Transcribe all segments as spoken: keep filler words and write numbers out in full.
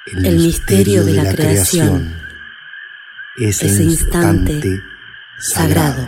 El, el misterio de la, de la creación, ese, ese instante, instante sagrado.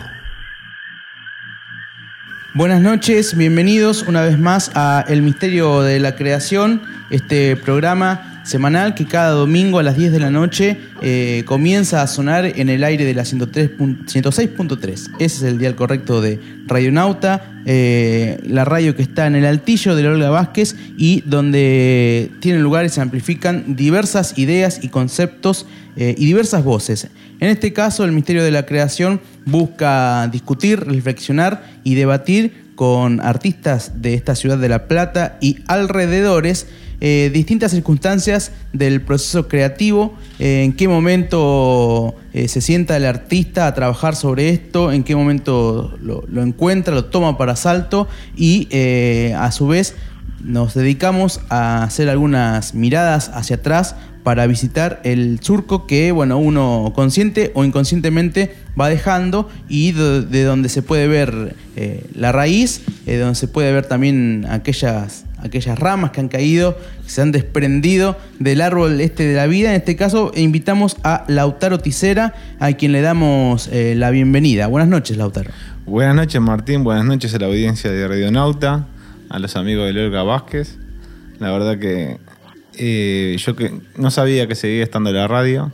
Buenas noches, bienvenidos una vez más a El Misterio de la Creación, este programa semanal que cada domingo a las diez de la noche eh, comienza a sonar en el aire de la ciento seis punto tres. Ese es el dial correcto de Radionauta, eh, la radio que está en el altillo de la Olga Vázquez y donde tienen lugar y se amplifican diversas ideas y conceptos eh, y diversas voces. En este caso, El Misterio de la Creación busca discutir, reflexionar y debatir con artistas de esta ciudad de La Plata y alrededores eh, distintas circunstancias del proceso creativo, eh, en qué momento eh, se sienta el artista a trabajar sobre esto, en qué momento lo, lo encuentra, lo toma para asalto y eh, a su vez nos dedicamos a hacer algunas miradas hacia atrás para visitar el surco que, bueno, uno consciente o inconscientemente va dejando y de, de donde se puede ver eh, la raíz, eh, donde se puede ver también aquellas, aquellas ramas que han caído, que se han desprendido del árbol este de la vida. En este caso invitamos a Lautaro Tisera, a quien le damos eh, la bienvenida. Buenas noches, Lautaro. Buenas noches, Martín. Buenas noches a la audiencia de Radionauta, a los amigos de Olga Vázquez. La verdad que eh, yo que no sabía que seguía estando la radio,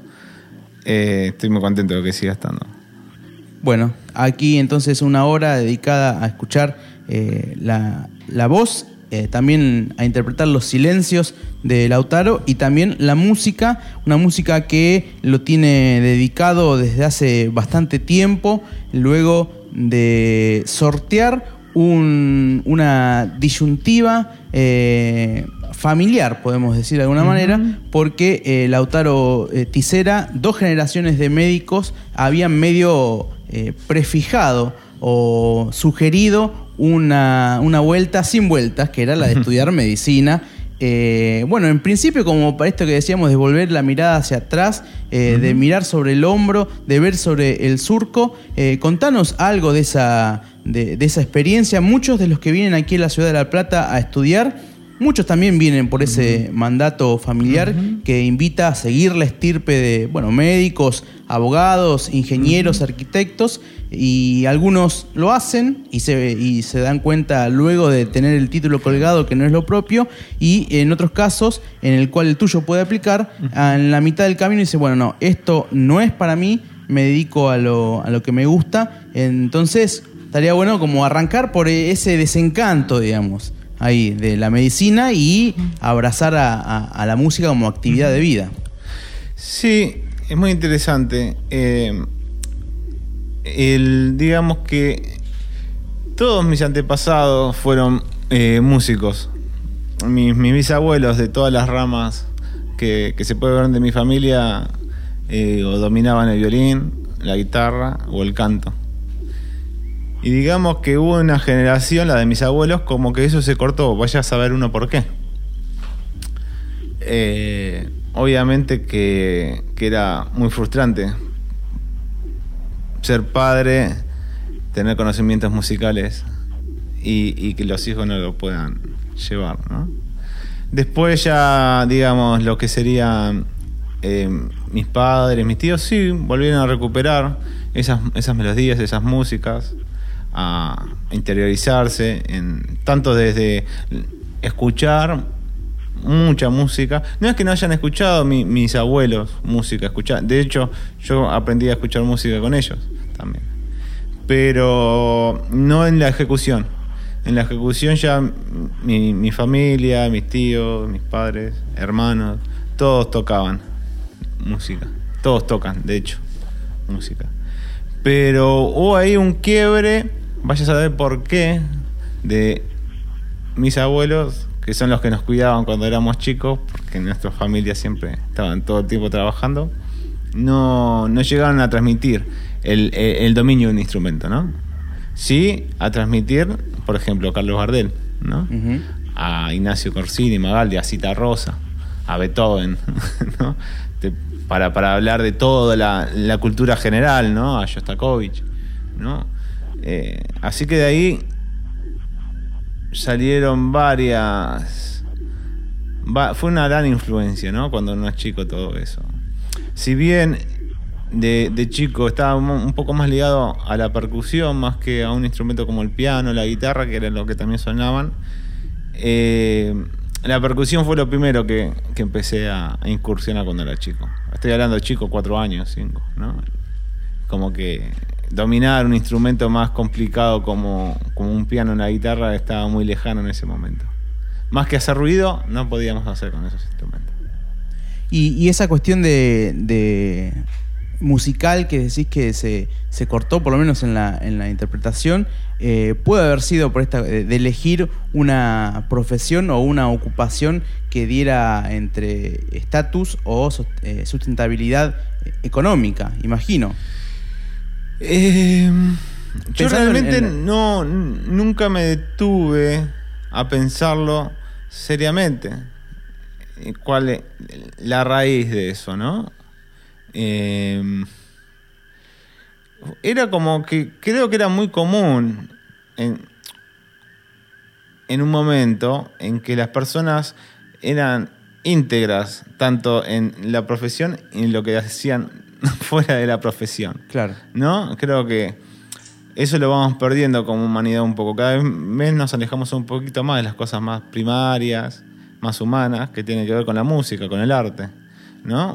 eh, estoy muy contento de que siga estando. Bueno, aquí entonces una hora dedicada a escuchar eh, la, la voz, eh, también a interpretar los silencios de Lautaro y también la música, una música que lo tiene dedicado desde hace bastante tiempo, luego de sortear Un, una disyuntiva eh, familiar, podemos decir de alguna uh-huh. manera, porque eh, Lautaro eh, Tisera, dos generaciones de médicos habían medio eh, prefijado o sugerido una, una vuelta sin vueltas, que era la de estudiar medicina. Eh, bueno, en principio, como para esto que decíamos, de volver la mirada hacia atrás, eh, uh-huh. de mirar sobre el hombro, de ver sobre el surco, eh, contanos algo de esa, de, de esa experiencia. Muchos de los que vienen aquí a la ciudad de La Plata a estudiar, muchos también vienen por ese uh-huh. mandato familiar uh-huh. que invita a seguir la estirpe de, bueno, médicos, abogados, ingenieros, uh-huh. arquitectos, y algunos lo hacen y se, y se dan cuenta luego de tener el título colgado que no es lo propio, y en otros casos en el cual el tuyo puede aplicar, uh-huh. en la mitad del camino dice, bueno, no, esto no es para mí, me dedico a lo, a lo que me gusta. Entonces estaría bueno como arrancar por ese desencanto, digamos, ahí de la medicina y abrazar a, a, a la música como actividad de vida. Sí, es muy interesante. Eh, el, digamos que todos mis antepasados fueron eh, músicos. Mis, mis bisabuelos de todas las ramas que, que se puede ver de mi familia eh, o dominaban el violín, la guitarra o el canto. Y digamos que hubo una generación, la de mis abuelos, como que eso se cortó. Vaya a saber uno por qué. Eh, obviamente que, que era muy frustrante ser padre, tener conocimientos musicales y, y que los hijos no lo puedan llevar, ¿no? Después ya, digamos, lo que serían eh, mis padres, mis tíos, sí, volvieron a recuperar esas, esas melodías, esas músicas, a interiorizarse en, tanto desde escuchar mucha música. No es que no hayan escuchado mi, mis abuelos música, escuchar. De hecho, yo aprendí a escuchar música con ellos también, pero no en la ejecución. En la ejecución ya mi, mi familia, mis tíos, mis padres, hermanos, todos tocaban música. Todos tocan, de hecho, música. Pero hubo ahí un quiebre, vaya a saber por qué, de mis abuelos, que son los que nos cuidaban cuando éramos chicos, porque nuestras familias siempre estaban todo el tiempo trabajando, no, no llegaron a transmitir el, el, el dominio de un instrumento, ¿no? Sí, a transmitir, por ejemplo, a Carlos Gardel, ¿no? Uh-huh. A Ignacio Corsini, Magaldi, a Cita Rosa, a Beethoven, ¿no? De, para, para hablar de toda la, la cultura general, ¿no? A Shostakovich, ¿no? Eh, así que de ahí salieron varias va, fue una gran influencia, ¿no? Cuando uno es chico, todo eso. Si bien de, de chico estaba un poco más ligado a la percusión, más que a un instrumento como el piano, la guitarra, que era lo que también sonaban, eh, la percusión fue lo primero que, que empecé a, a incursionar cuando era chico. Estoy hablando de chico, cuatro años, cinco, ¿no? Como que dominar un instrumento más complicado como, como un piano o una guitarra estaba muy lejano en ese momento. Más que hacer ruido, no podíamos hacer con esos instrumentos. Y, y esa cuestión de, de musical que decís que se, se cortó, por lo menos en la, en la interpretación, eh, puede haber sido por esta de elegir una profesión o una ocupación que diera entre estatus o eh, sustentabilidad económica, imagino. Eh, yo Pensando realmente en el... no, nunca me detuve a pensarlo seriamente. ¿Cuál es la raíz de eso, no? Eh, era como que creo que era muy común en, en un momento en que las personas eran íntegras tanto en la profesión y en lo que hacían fuera de la profesión. Claro. ¿No? Creo que eso lo vamos perdiendo como humanidad un poco. Cada vez nos alejamos un poquito más de las cosas más primarias, más humanas, que tienen que ver con la música, con el arte, ¿no?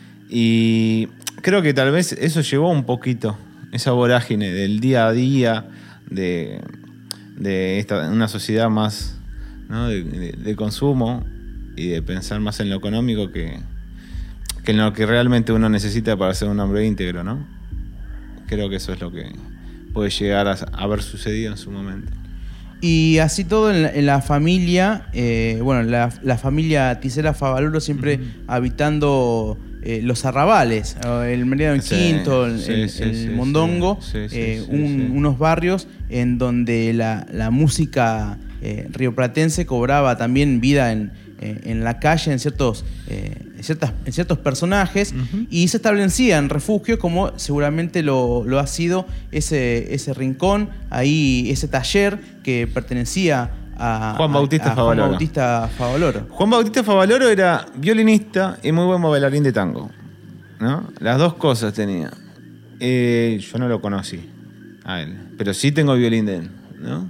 Y creo que tal vez eso llevó un poquito, esa vorágine del día a día, de, de esta, una sociedad más, ¿no? de, de, de consumo y de pensar más en lo económico que, que en lo que realmente uno necesita para ser un hombre íntegro, ¿no? Creo que eso es lo que puede llegar a haber sucedido en su momento. Y así todo en la, en la familia, eh, bueno, la, la familia Tisera Favaloro siempre uh-huh. habitando eh, los arrabales, el Meridiano sí, Quinto, el, sí, el, sí, el sí, Mondongo, sí, sí, eh, sí, un, sí. unos barrios en donde la, la música eh, rioplatense cobraba también vida en, eh, en la calle, en ciertos, eh, en ciertas, en ciertos personajes, uh-huh. y se establecían refugios como seguramente lo, lo ha sido ese, ese rincón, ahí ese taller que pertenecía a Juan Bautista a, a Favaloro. Juan Bautista Favaloro. Juan Bautista Favaloro era violinista y muy buen bailarín de tango, ¿no? Las dos cosas tenía. Eh, yo no lo conocí a él, pero sí tengo violín de él, ¿no?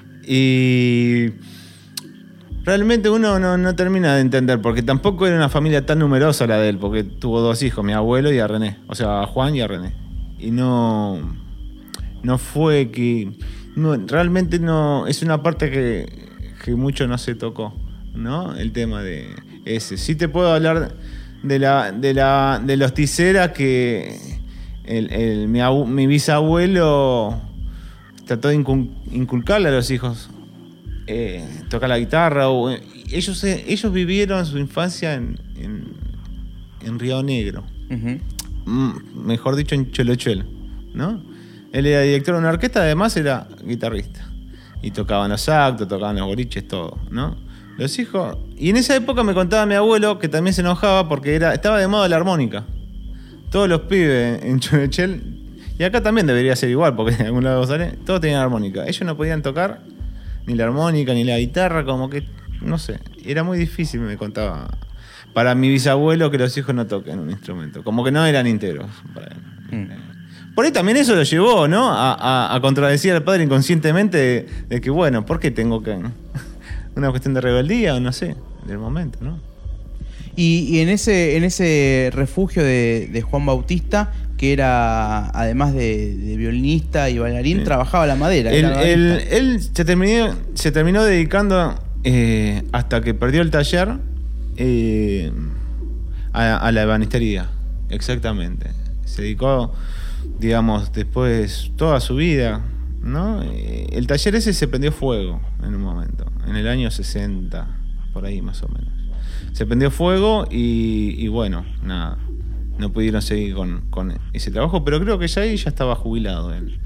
Y realmente uno no, no termina de entender, porque tampoco era una familia tan numerosa la de él, porque tuvo dos hijos, mi abuelo y a René, o sea, a Juan y a René. Y no, no fue que... No, realmente no, es una parte que, que mucho no se tocó, ¿no? El tema de ese. Sí te puedo hablar de la, de la, de los Tisera, que el, el, mi, abu, mi bisabuelo trató de inculcarle a los hijos eh, tocar la guitarra. O, ellos, ellos vivieron su infancia en, en, en Río Negro, uh-huh. mm, mejor dicho en Cholochuelo, ¿no? Él era director de una orquesta, además era guitarrista. Y tocaban los actos, tocaban los boliches, todo, ¿no? Los hijos... Y en esa época me contaba mi abuelo que también se enojaba porque era, estaba de moda la armónica. Todos los pibes en Chonechel, y acá también debería ser igual, porque en algún lado sale, todos tenían armónica. Ellos no podían tocar ni la armónica, ni la guitarra, como que, no sé, era muy difícil, me contaba. Para mi bisabuelo que los hijos no toquen un instrumento. Como que no eran íntegros para él. Mm. Por ahí también eso lo llevó, ¿no? A, a, a contradecir al padre inconscientemente de, de que, bueno, ¿por qué tengo que...? Una cuestión de rebeldía o no sé, del momento, ¿no? Y, y en ese en ese refugio de, de Juan Bautista, que era, además de, de violinista y bailarín, sí. trabajaba la madera. Él, él, él se, terminó, se terminó dedicando, eh, hasta que perdió el taller, eh, a, a la ebanistería, exactamente. Se dedicó... digamos, después toda su vida, ¿no? El taller ese se prendió fuego en un momento, en el año sesenta, por ahí más o menos. Se prendió fuego y, y bueno, nada, no pudieron seguir con, con ese trabajo, pero creo que ya ahí ya estaba jubilado él.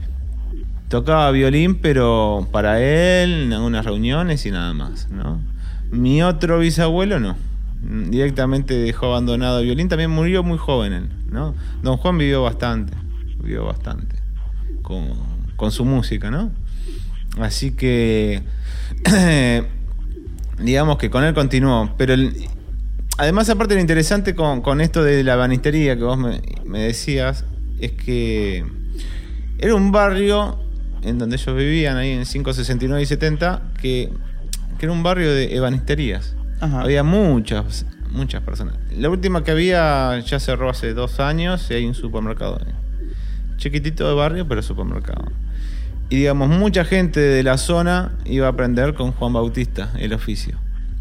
Tocaba violín, pero para él, en algunas reuniones y nada más, ¿no? Mi otro bisabuelo no. Directamente dejó abandonado el violín, también murió muy joven él, ¿no? Don Juan vivió bastante, vivió bastante con, con su música, ¿no? Así que digamos que con él continuó. Pero el, además, aparte, lo interesante con, con esto de la ebanistería que vos me, me decías, es que era un barrio en donde ellos vivían, ahí en cinco sesenta y nueve y setenta, que, que era un barrio de ebanisterías. Ajá. Había muchas, muchas personas. La última que había ya cerró hace dos años y hay un supermercado ahí. Chiquitito de barrio, pero supermercado. Y digamos, mucha gente de la zona iba a aprender con Juan Bautista el oficio.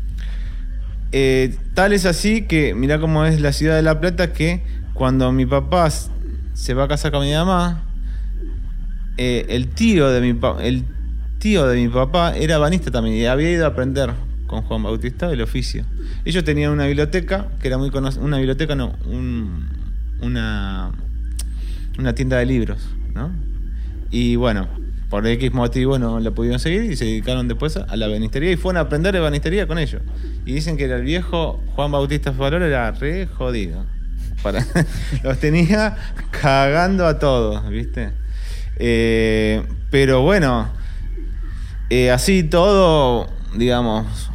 Eh, tal es así que, mirá cómo es la ciudad de La Plata, que cuando mi papá se va a casar con mi mamá, eh, el tío de mi pa- el tío de mi papá era ebanista también y había ido a aprender con Juan Bautista el oficio. Ellos tenían una biblioteca que era muy conocida, una biblioteca no, un, una una tienda de libros, ¿no? Y bueno, por X motivo no la pudieron seguir y se dedicaron después a la ebanistería y fueron a aprender ebanistería con ellos. Y dicen que el viejo Juan Bautista Farol era re jodido. Para, los tenía cagando a todos, ¿viste? Eh, pero bueno, eh, así todo, digamos,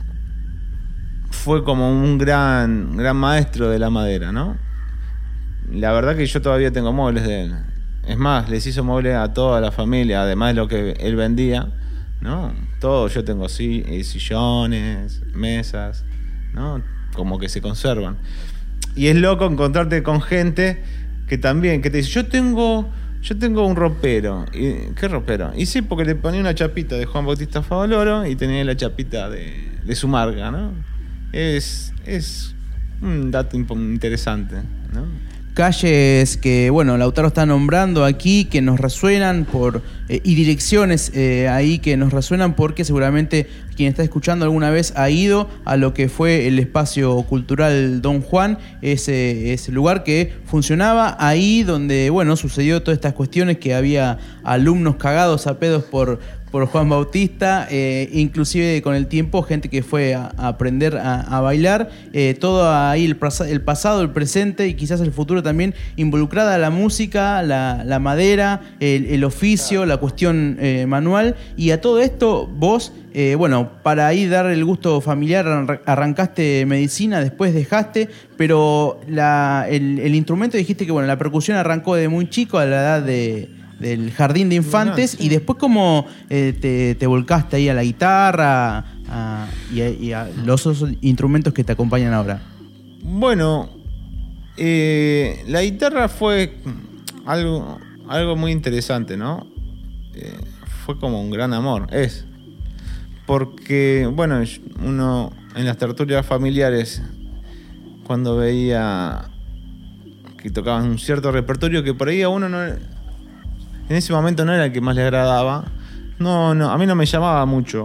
fue como un gran, gran maestro de la madera, ¿no? La verdad que yo todavía tengo muebles de él. Es más, les hizo muebles a toda la familia, además de lo que él vendía, ¿no? Todo, yo tengo sillones, mesas, ¿no? Como que se conservan. Y es loco encontrarte con gente que también, que te dice, yo tengo, yo tengo un ropero. ¿Y qué ropero? Y sí, porque le ponía una chapita de Juan Bautista Favaloro y tenía la chapita de, de su marca, ¿no? Es, es un dato interesante, ¿no? Calles que, bueno, Lautaro está nombrando aquí, que nos resuenan por eh, y direcciones eh, ahí que nos resuenan porque seguramente quien está escuchando alguna vez ha ido a lo que fue el espacio cultural Don Juan, ese, ese lugar que funcionaba ahí donde, bueno, sucedió todas estas cuestiones, que había alumnos cagados a pedos por... por Juan Bautista, eh, inclusive con el tiempo gente que fue a, a aprender a, a bailar, eh, todo ahí el, el pasado, el presente y quizás el futuro también, involucrada la música, la, la madera, el, el oficio, la cuestión eh, manual. Y a todo esto vos, eh, bueno, para ahí dar el gusto familiar arrancaste medicina, después dejaste, pero la, el, el instrumento dijiste que, bueno, la percusión arrancó de muy chico, a la edad de... del jardín de infantes, no, sí. Y después cómo eh, te, te volcaste ahí a la guitarra a, y, a, y a los otros instrumentos que te acompañan ahora. Bueno, eh, la guitarra fue algo, algo muy interesante, ¿no? Eh, fue como un gran amor, es. Porque, bueno, uno en las tertulias familiares, cuando veía que tocaban un cierto repertorio que por ahí a uno no... en ese momento no era el que más le agradaba. No, no, a mí no me llamaba mucho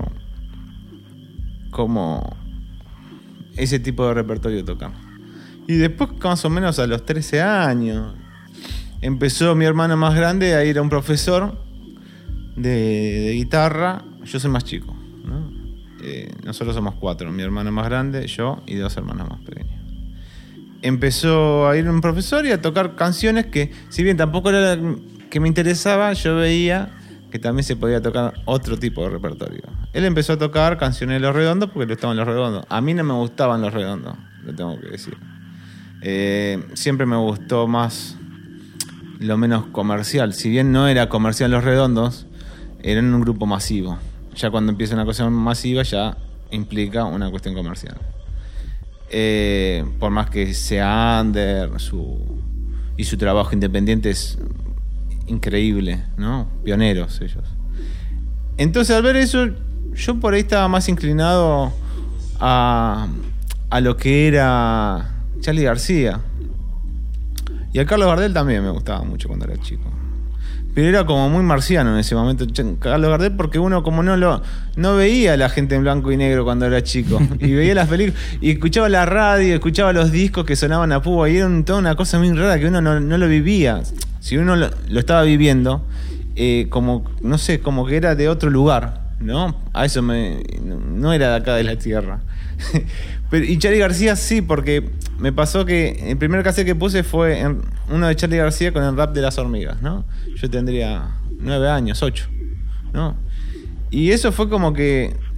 como ese tipo de repertorio tocar. Y después, más o menos a los trece años, empezó mi hermano más grande a ir a un profesor de, de guitarra. Yo soy más chico, ¿no? Eh, nosotros somos cuatro, mi hermano más grande, yo y dos hermanos más pequeños. Empezó a ir a un profesor y a tocar canciones que, si bien tampoco era que me interesaba, yo veía que también se podía tocar otro tipo de repertorio. Él empezó a tocar canciones de Los Redondos porque le gustaban Los Redondos. A mí no me gustaban Los Redondos, lo tengo que decir. Eh, siempre me gustó más lo menos comercial. Si bien no era comercial Los Redondos, eran un grupo masivo. Ya cuando empieza una cosa masiva ya implica una cuestión comercial. Eh, por más que sea under su, y su trabajo independiente es increíble, ¿no? Pioneros ellos. Entonces, al ver eso, yo por ahí estaba más inclinado a, a lo que era Charly García. Y a Carlos Gardel también me gustaba mucho cuando era chico. Pero era como muy marciano en ese momento Carlos Gardel, porque uno como no lo no veía a la gente en blanco y negro cuando era chico. Y veía las películas, y escuchaba la radio, escuchaba los discos que sonaban a púa, y era un, toda una cosa muy rara que uno no, no lo vivía. Si uno lo, lo estaba viviendo, eh, como, no sé, como que era de otro lugar, ¿no? A eso me... no era de acá de la tierra. Pero, y Charly García sí, porque me pasó que el primer cassette que puse fue en uno de Charly García con el rap de Las Hormigas, ¿no? Yo tendría nueve años, ocho, ¿no? Y eso fue como que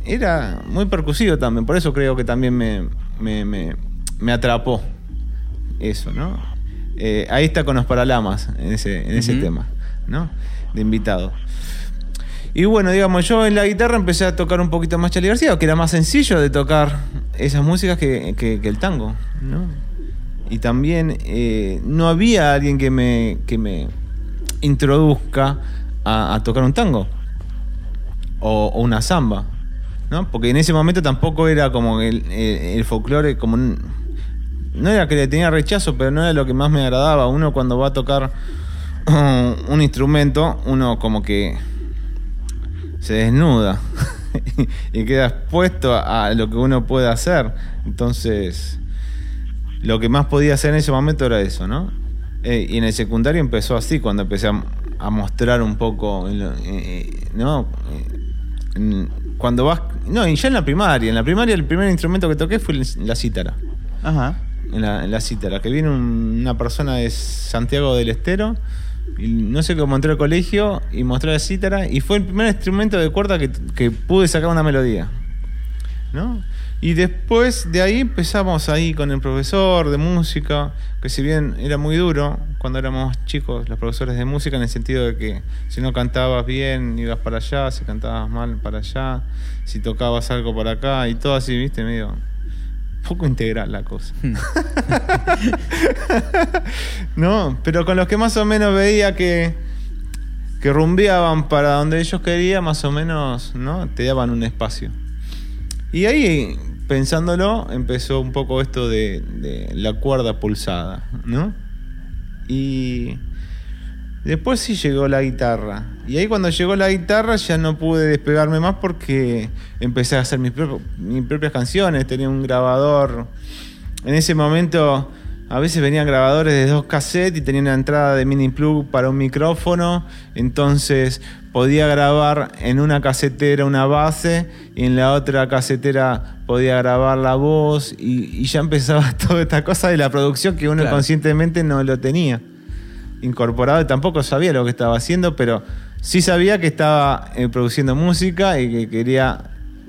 era muy percusivo también, por eso creo que también me, me, me, me atrapó eso, ¿no? Eh, ahí está con los Paralamas en ese, en ese uh-huh. tema, ¿no? De invitado. Y bueno, digamos, yo en la guitarra empecé a tocar un poquito más Charly García, que era más sencillo de tocar esas músicas que, que, que el tango, ¿no? Y también eh, no había alguien que me, que me introduzca a, a tocar un tango o, o una samba, ¿no? Porque en ese momento tampoco era como el, el, el folclore, como un, no era que le tenía rechazo, pero no era lo que más me agradaba. Uno cuando va a tocar un, un instrumento, uno como que se desnuda y queda expuesto a, a lo que uno puede hacer. Entonces, lo que más podía hacer en ese momento era eso, ¿no? Eh, y en el secundario empezó así, cuando empecé a, a mostrar un poco, eh, ¿no? Eh, cuando vas... No, y ya en la primaria. En la primaria el primer instrumento que toqué fue la cítara. Ajá. En la, en la cítara, que vino un, una persona de Santiago del Estero, y no sé cómo entró al colegio y mostró la cítara, y fue el primer instrumento de cuerda que, que pude sacar una melodía, ¿no? Y después de ahí empezamos ahí con el profesor de música, que si bien era muy duro cuando éramos chicos, los profesores de música, en el sentido de que si no cantabas bien ibas para allá, si cantabas mal para allá, si tocabas algo para acá, y todo así, viste, medio poco integral la cosa. No, pero con los que más o menos veía que que rumbeaban para donde ellos querían, más o menos, ¿no? Te daban un espacio. Y ahí, pensándolo, empezó un poco esto de, de la cuerda pulsada, ¿no? Y después sí llegó la guitarra. Y ahí cuando llegó la guitarra ya no pude despegarme más, porque empecé a hacer mis, pro- mis propias canciones. Tenía un grabador. En ese momento a veces venían grabadores de dos cassettes y tenía una entrada de mini plug para un micrófono. Entonces podía grabar en una casetera una base y en la otra casetera podía grabar la voz. Y, y ya empezaba toda esta cosa de la producción que uno claro. conscientemente no lo tenía incorporado, y tampoco sabía lo que estaba haciendo, pero sí sabía que estaba eh, produciendo música y que quería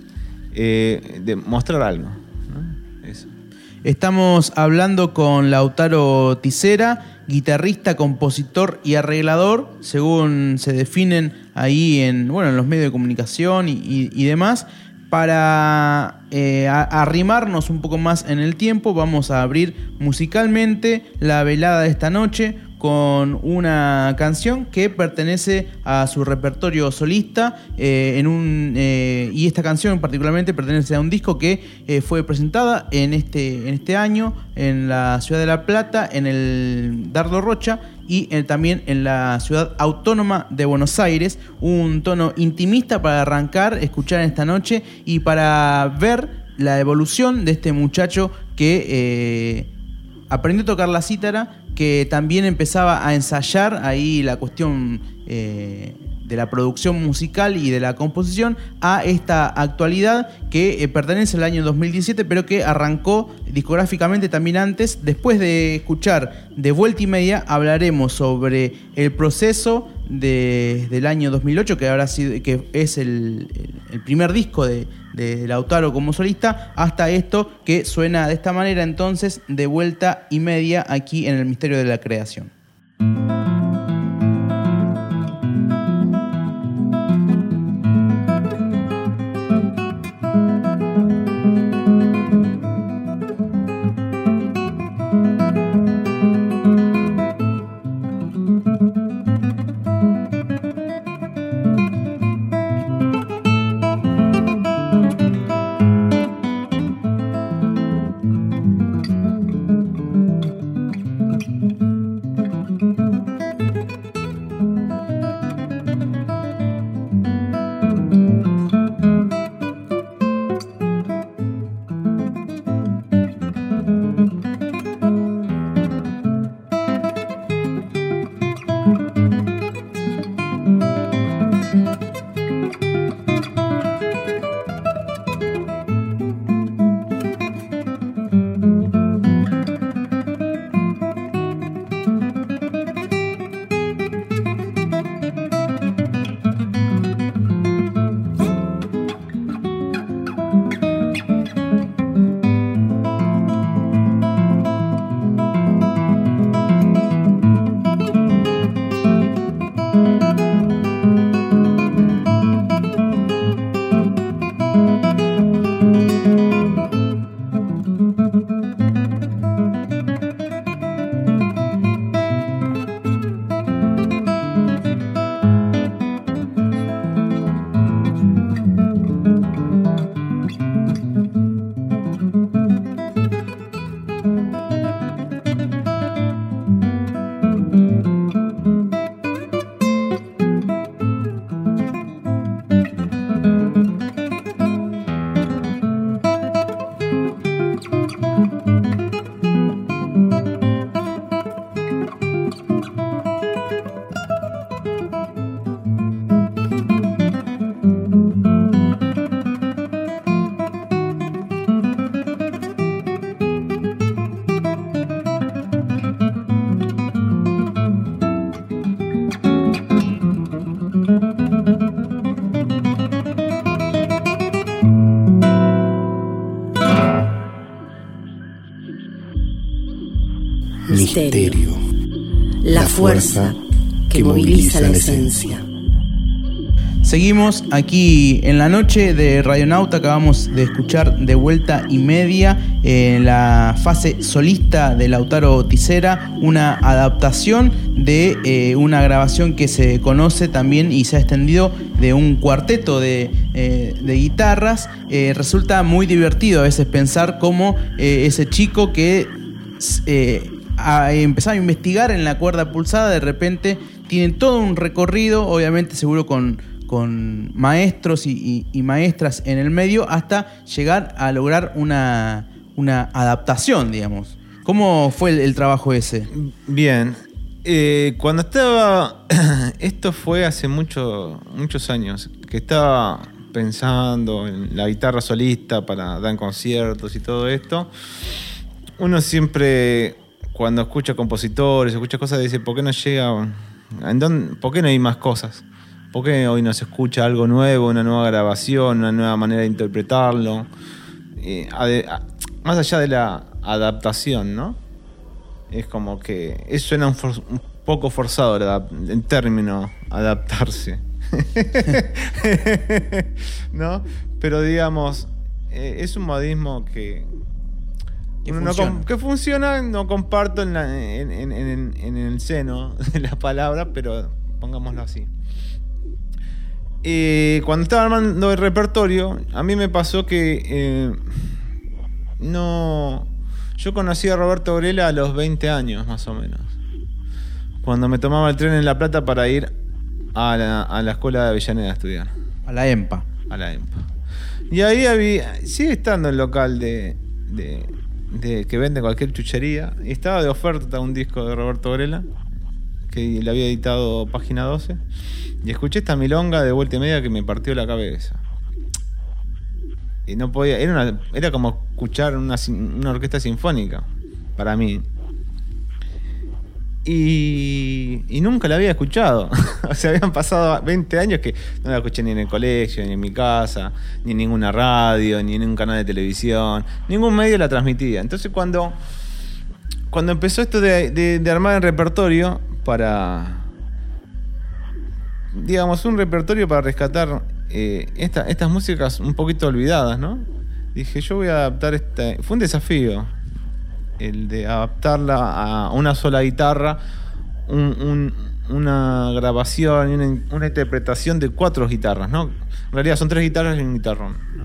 eh, demostrar algo, ¿no? Eso. Estamos hablando con Lautaro Ticera, guitarrista, compositor y arreglador, según se definen ahí en, bueno, en los medios de comunicación y, y, y demás. Para eh, a, arrimarnos un poco más en el tiempo, vamos a abrir musicalmente la velada de esta noche con una canción que pertenece a su repertorio solista, eh, en un, eh, y esta canción particularmente pertenece a un disco que eh, fue presentada en este, en este año en la ciudad de La Plata, en el Dardo Rocha, y en, también en la ciudad autónoma de Buenos Aires. Un tono intimista para arrancar, escuchar esta noche y para ver la evolución de este muchacho que eh, aprendió a tocar la cítara, que también empezaba a ensayar ahí la cuestión eh, de la producción musical y de la composición, a esta actualidad que eh, pertenece al año dos mil diecisiete, pero que arrancó discográficamente también antes. Después de escuchar De Vuelta y Media, hablaremos sobre el proceso de, del año dos mil ocho, que habrá sido, que es el, el primer disco de, de Lautaro como solista, hasta esto que suena de esta manera. Entonces, De Vuelta y Media, aquí en El Misterio de la Creación. misterio, la fuerza que moviliza la esencia. Seguimos aquí en la noche de Radionauta. Acabamos de escuchar De Vuelta y Media, en la fase solista de Lautaro Tisera, una adaptación de eh, una grabación que se conoce también y se ha extendido de un cuarteto de, eh, de guitarras. Eh, resulta muy divertido a veces pensar cómo eh, ese chico que eh, ha empezado a investigar en la cuerda pulsada, de repente tiene todo un recorrido, obviamente seguro con con maestros y, y, y maestras en el medio, hasta llegar a lograr una, una adaptación, digamos. ¿Cómo fue el, el trabajo ese? Bien. Eh, cuando estaba... Esto fue hace mucho, muchos años, que estaba pensando en la guitarra solista para dar conciertos y todo esto. Uno siempre, cuando escucha compositores, escucha cosas, dice, ¿por qué no llega? ¿En dónde, ¿Por qué no hay más cosas? ¿Por qué hoy no se escucha algo nuevo, una nueva grabación, una nueva manera de interpretarlo? Eh, ade, a, más allá de la adaptación, ¿no? Es como que eso suena un, for, un poco forzado en término adaptarse. ¿No? Pero digamos, eh, es un modismo que, que, no, funciona. que funciona, no comparto en, la, en, en, en, en el seno de la palabra, pero pongámoslo así. Eh, cuando estaba armando el repertorio, a mí me pasó que eh, no... Yo conocí a Roberto Grela a los veinte años, más o menos. Cuando me tomaba el tren en La Plata para ir a la, a la escuela de Avellaneda a estudiar. A la EMPA. A la EMPA. Y ahí había... Sigue estando el local de, de, de que vende cualquier chuchería. Y estaba de oferta un disco de Roberto Grela, que le había editado Página doce. Y escuché esta milonga de Vuelta y Media que me partió la cabeza. Y no podía... Era, una, era como escuchar una, una orquesta sinfónica, para mí. Y, y nunca la había escuchado. O sea, habían pasado veinte años que no la escuché ni en el colegio, ni en mi casa, ni en ninguna radio, ni en un canal de televisión. Ningún medio la transmitía. Entonces cuando, cuando empezó esto de, de, de armar el repertorio para... digamos, un repertorio para rescatar eh, esta, estas músicas un poquito olvidadas, ¿no? Dije, yo voy a adaptar esta... Fue un desafío el de adaptarla a una sola guitarra, un, un, una grabación, una, una interpretación de cuatro guitarras, ¿no? En realidad son tres guitarras y un guitarrón, ¿no?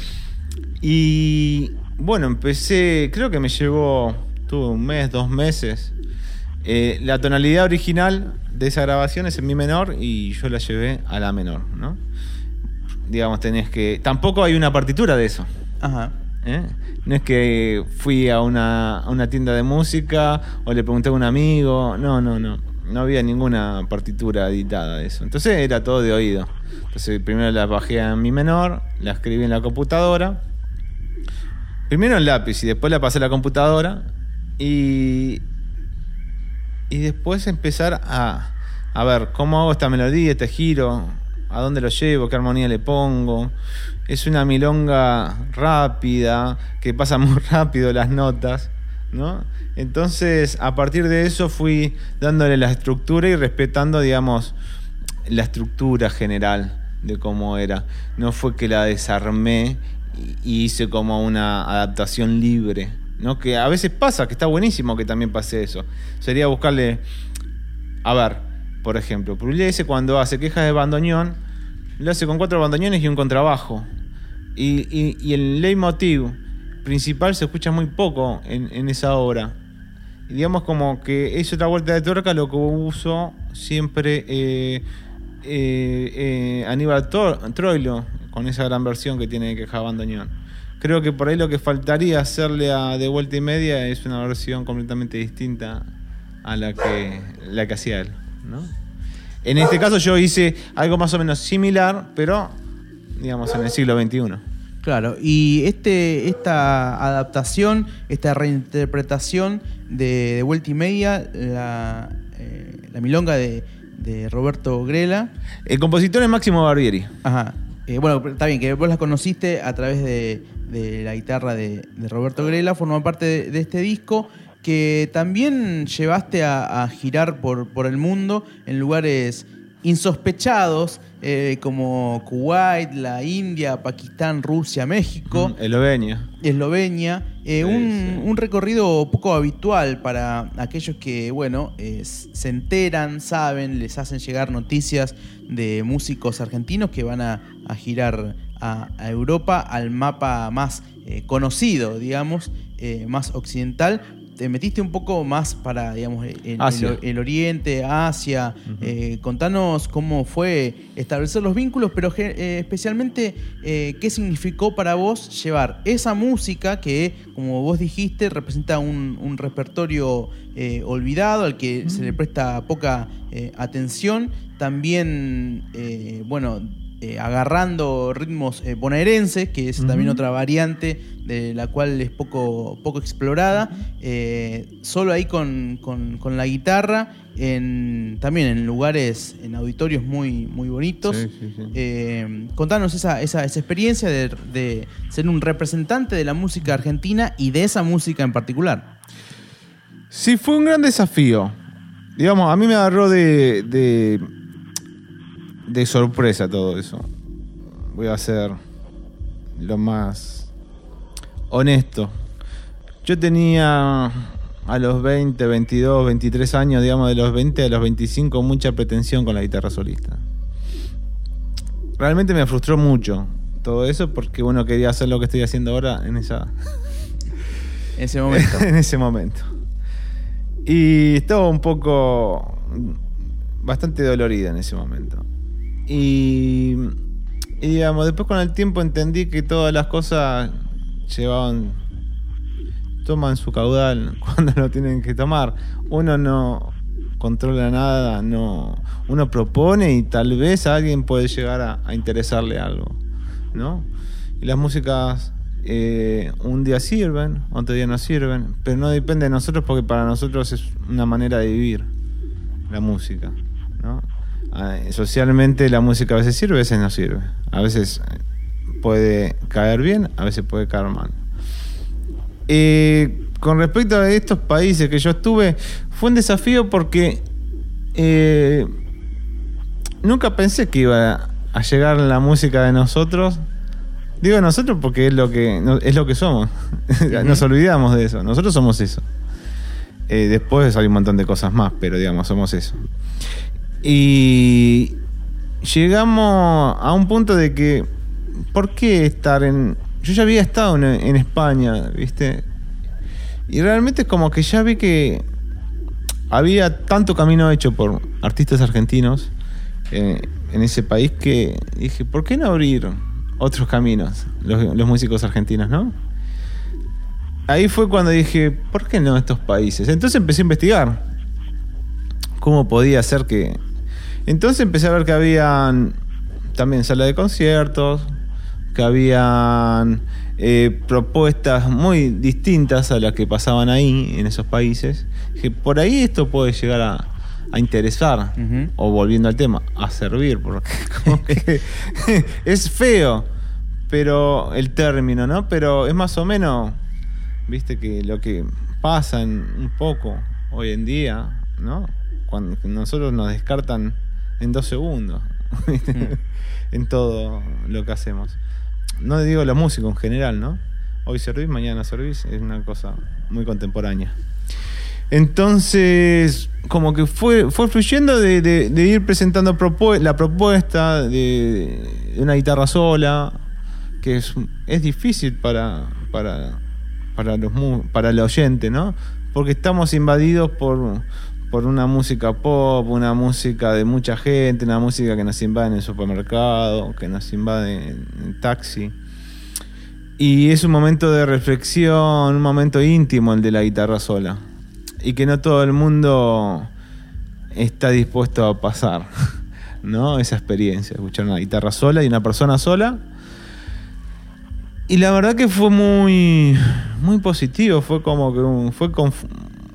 Y bueno, empecé, creo que me llevó, tuve un mes, dos meses. Eh, la tonalidad original de esa grabación es en mi menor y yo la llevé a la menor, ¿no? Digamos, tenés que... Tampoco hay una partitura de eso. Ajá. ¿Eh? No es que fui a una, a una tienda de música o le pregunté a un amigo. No, no, no. No había ninguna partitura editada de eso. Entonces era todo de oído. Entonces primero la bajé a mi menor, la escribí en la computadora. Primero en lápiz y después la pasé a la computadora. Y... Y después empezar a, a ver cómo hago esta melodía, este giro, a dónde lo llevo, qué armonía le pongo. Es una milonga rápida, que pasa muy rápido las notas, ¿no? Entonces, a partir de eso fui dándole la estructura y respetando, digamos, la estructura general de cómo era. No fue que la desarmé y hice como una adaptación libre, ¿no? Que a veces pasa, que está buenísimo que también pase eso. Sería buscarle... A ver, por ejemplo, Pugliese cuando hace Quejas de bandoneón, lo hace con cuatro bandoneones y un contrabajo. Y, y, y el leitmotiv principal se escucha muy poco en, en esa obra. Y digamos como que es otra vuelta de tuerca lo que uso siempre eh, eh, eh, Aníbal Troilo, con esa gran versión que tiene de Quejas de bandoneón. Creo que por ahí lo que faltaría hacerle a De Vuelta y Media es una versión completamente distinta a la que, la que hacía él, ¿no? En este caso yo hice algo más o menos similar, pero digamos en el siglo veintiuno. Claro, y este, esta adaptación, esta reinterpretación de, de Vuelta y Media, la, eh, la milonga de, de Roberto Grela. El compositor es Máximo Barbieri. Ajá. Eh, bueno, está bien, que vos la conociste a través de, de la guitarra de, de Roberto Grela, formó parte de, de este disco que también llevaste a, a girar por, por el mundo en lugares insospechados, eh, como Kuwait, la India, Pakistán, Rusia, México. Mm, Eslovenia. Eslovenia. Eh, Sí, un, sí. un recorrido poco habitual para aquellos que, bueno, eh, se enteran, saben, les hacen llegar noticias de músicos argentinos que van a, a girar a, a Europa, al mapa más eh, conocido, digamos, eh, más occidental. Te metiste un poco más para, digamos, el, el, el Oriente, Asia. Uh-huh. Eh, contanos cómo fue establecer los vínculos, pero eh, especialmente eh, qué significó para vos llevar esa música que, como vos dijiste, representa un, un repertorio eh, olvidado, al que uh-huh. se le presta poca eh, atención. También, eh, bueno... Eh, agarrando ritmos eh, bonaerenses, que es uh-huh. también otra variante de la cual es poco, poco explorada, eh, solo ahí con, con, con la guitarra, en, también en lugares, en auditorios muy, muy bonitos. Sí, sí, sí. Eh, contanos esa, esa, esa experiencia de, de ser un representante de la música argentina y de esa música en particular. Sí, fue un gran desafío. Digamos, a mí me agarró de... de... de sorpresa todo eso. Voy a ser lo más honesto. Yo tenía a los veinte, veintidós, veintitrés años, digamos, de los veinte a los veinticinco, mucha pretensión con la guitarra solista. Realmente me frustró mucho todo eso porque uno quería hacer lo que estoy haciendo ahora en esa... en ese momento. en ese momento. Y estaba un poco... bastante dolorida en ese momento. Y, y digamos, después con el tiempo entendí que todas las cosas llevaban, toman su caudal cuando lo tienen que tomar. Uno no controla nada, no, uno propone y tal vez a alguien puede llegar a, a interesarle algo, ¿no? Y las músicas eh, un día sirven, otro día no sirven, pero no depende de nosotros porque para nosotros es una manera de vivir la música, ¿no? Socialmente la música a veces sirve, a veces no sirve. A veces puede caer bien, a veces puede caer mal. Eh, con respecto a estos países que yo estuve, fue un desafío porque eh, nunca pensé que iba a llegar la música de nosotros. Digo nosotros porque es lo que, es lo que somos. Nos olvidamos de eso. Nosotros somos eso. Eh, después hay un montón de cosas más, pero digamos, somos eso. Y llegamos a un punto de que, ¿por qué estar en...? Yo ya había estado en, en España, ¿viste? Y realmente es como que ya vi que había tanto camino hecho por artistas argentinos eh, en ese país que dije, ¿por qué no abrir otros caminos los, los músicos argentinos, no? Ahí fue cuando dije, ¿por qué no estos países? Entonces empecé a investigar cómo podía ser que... Entonces empecé a ver que habían también salas de conciertos, que habían eh, propuestas muy distintas a las que pasaban ahí, en esos países. Dije, por ahí esto puede llegar a, a interesar, uh-huh. o volviendo al tema, a servir, porque como que es feo, pero el término, ¿no? Pero es más o menos, viste, que lo que pasa en, un poco hoy en día, ¿no? Cuando nosotros nos descartan en dos segundos mm. en todo lo que hacemos. No digo la música en general, ¿no? Hoy servís, mañana servís, es una cosa muy contemporánea. Entonces, como que fue, fue fluyendo de, de, de ir presentando propu- la propuesta de, de una guitarra sola, que es, es difícil para, para, para, los, para el oyente, ¿no? Porque estamos invadidos por... por una música pop, una música de mucha gente, una música que nos invade en el supermercado, que nos invade en el taxi. Y es un momento de reflexión, un momento íntimo el de la guitarra sola. Y que no todo el mundo está dispuesto a pasar, ¿no? Esa experiencia, escuchar una guitarra sola y una persona sola. Y la verdad que fue muy, muy positivo, fue como que un, fue conf-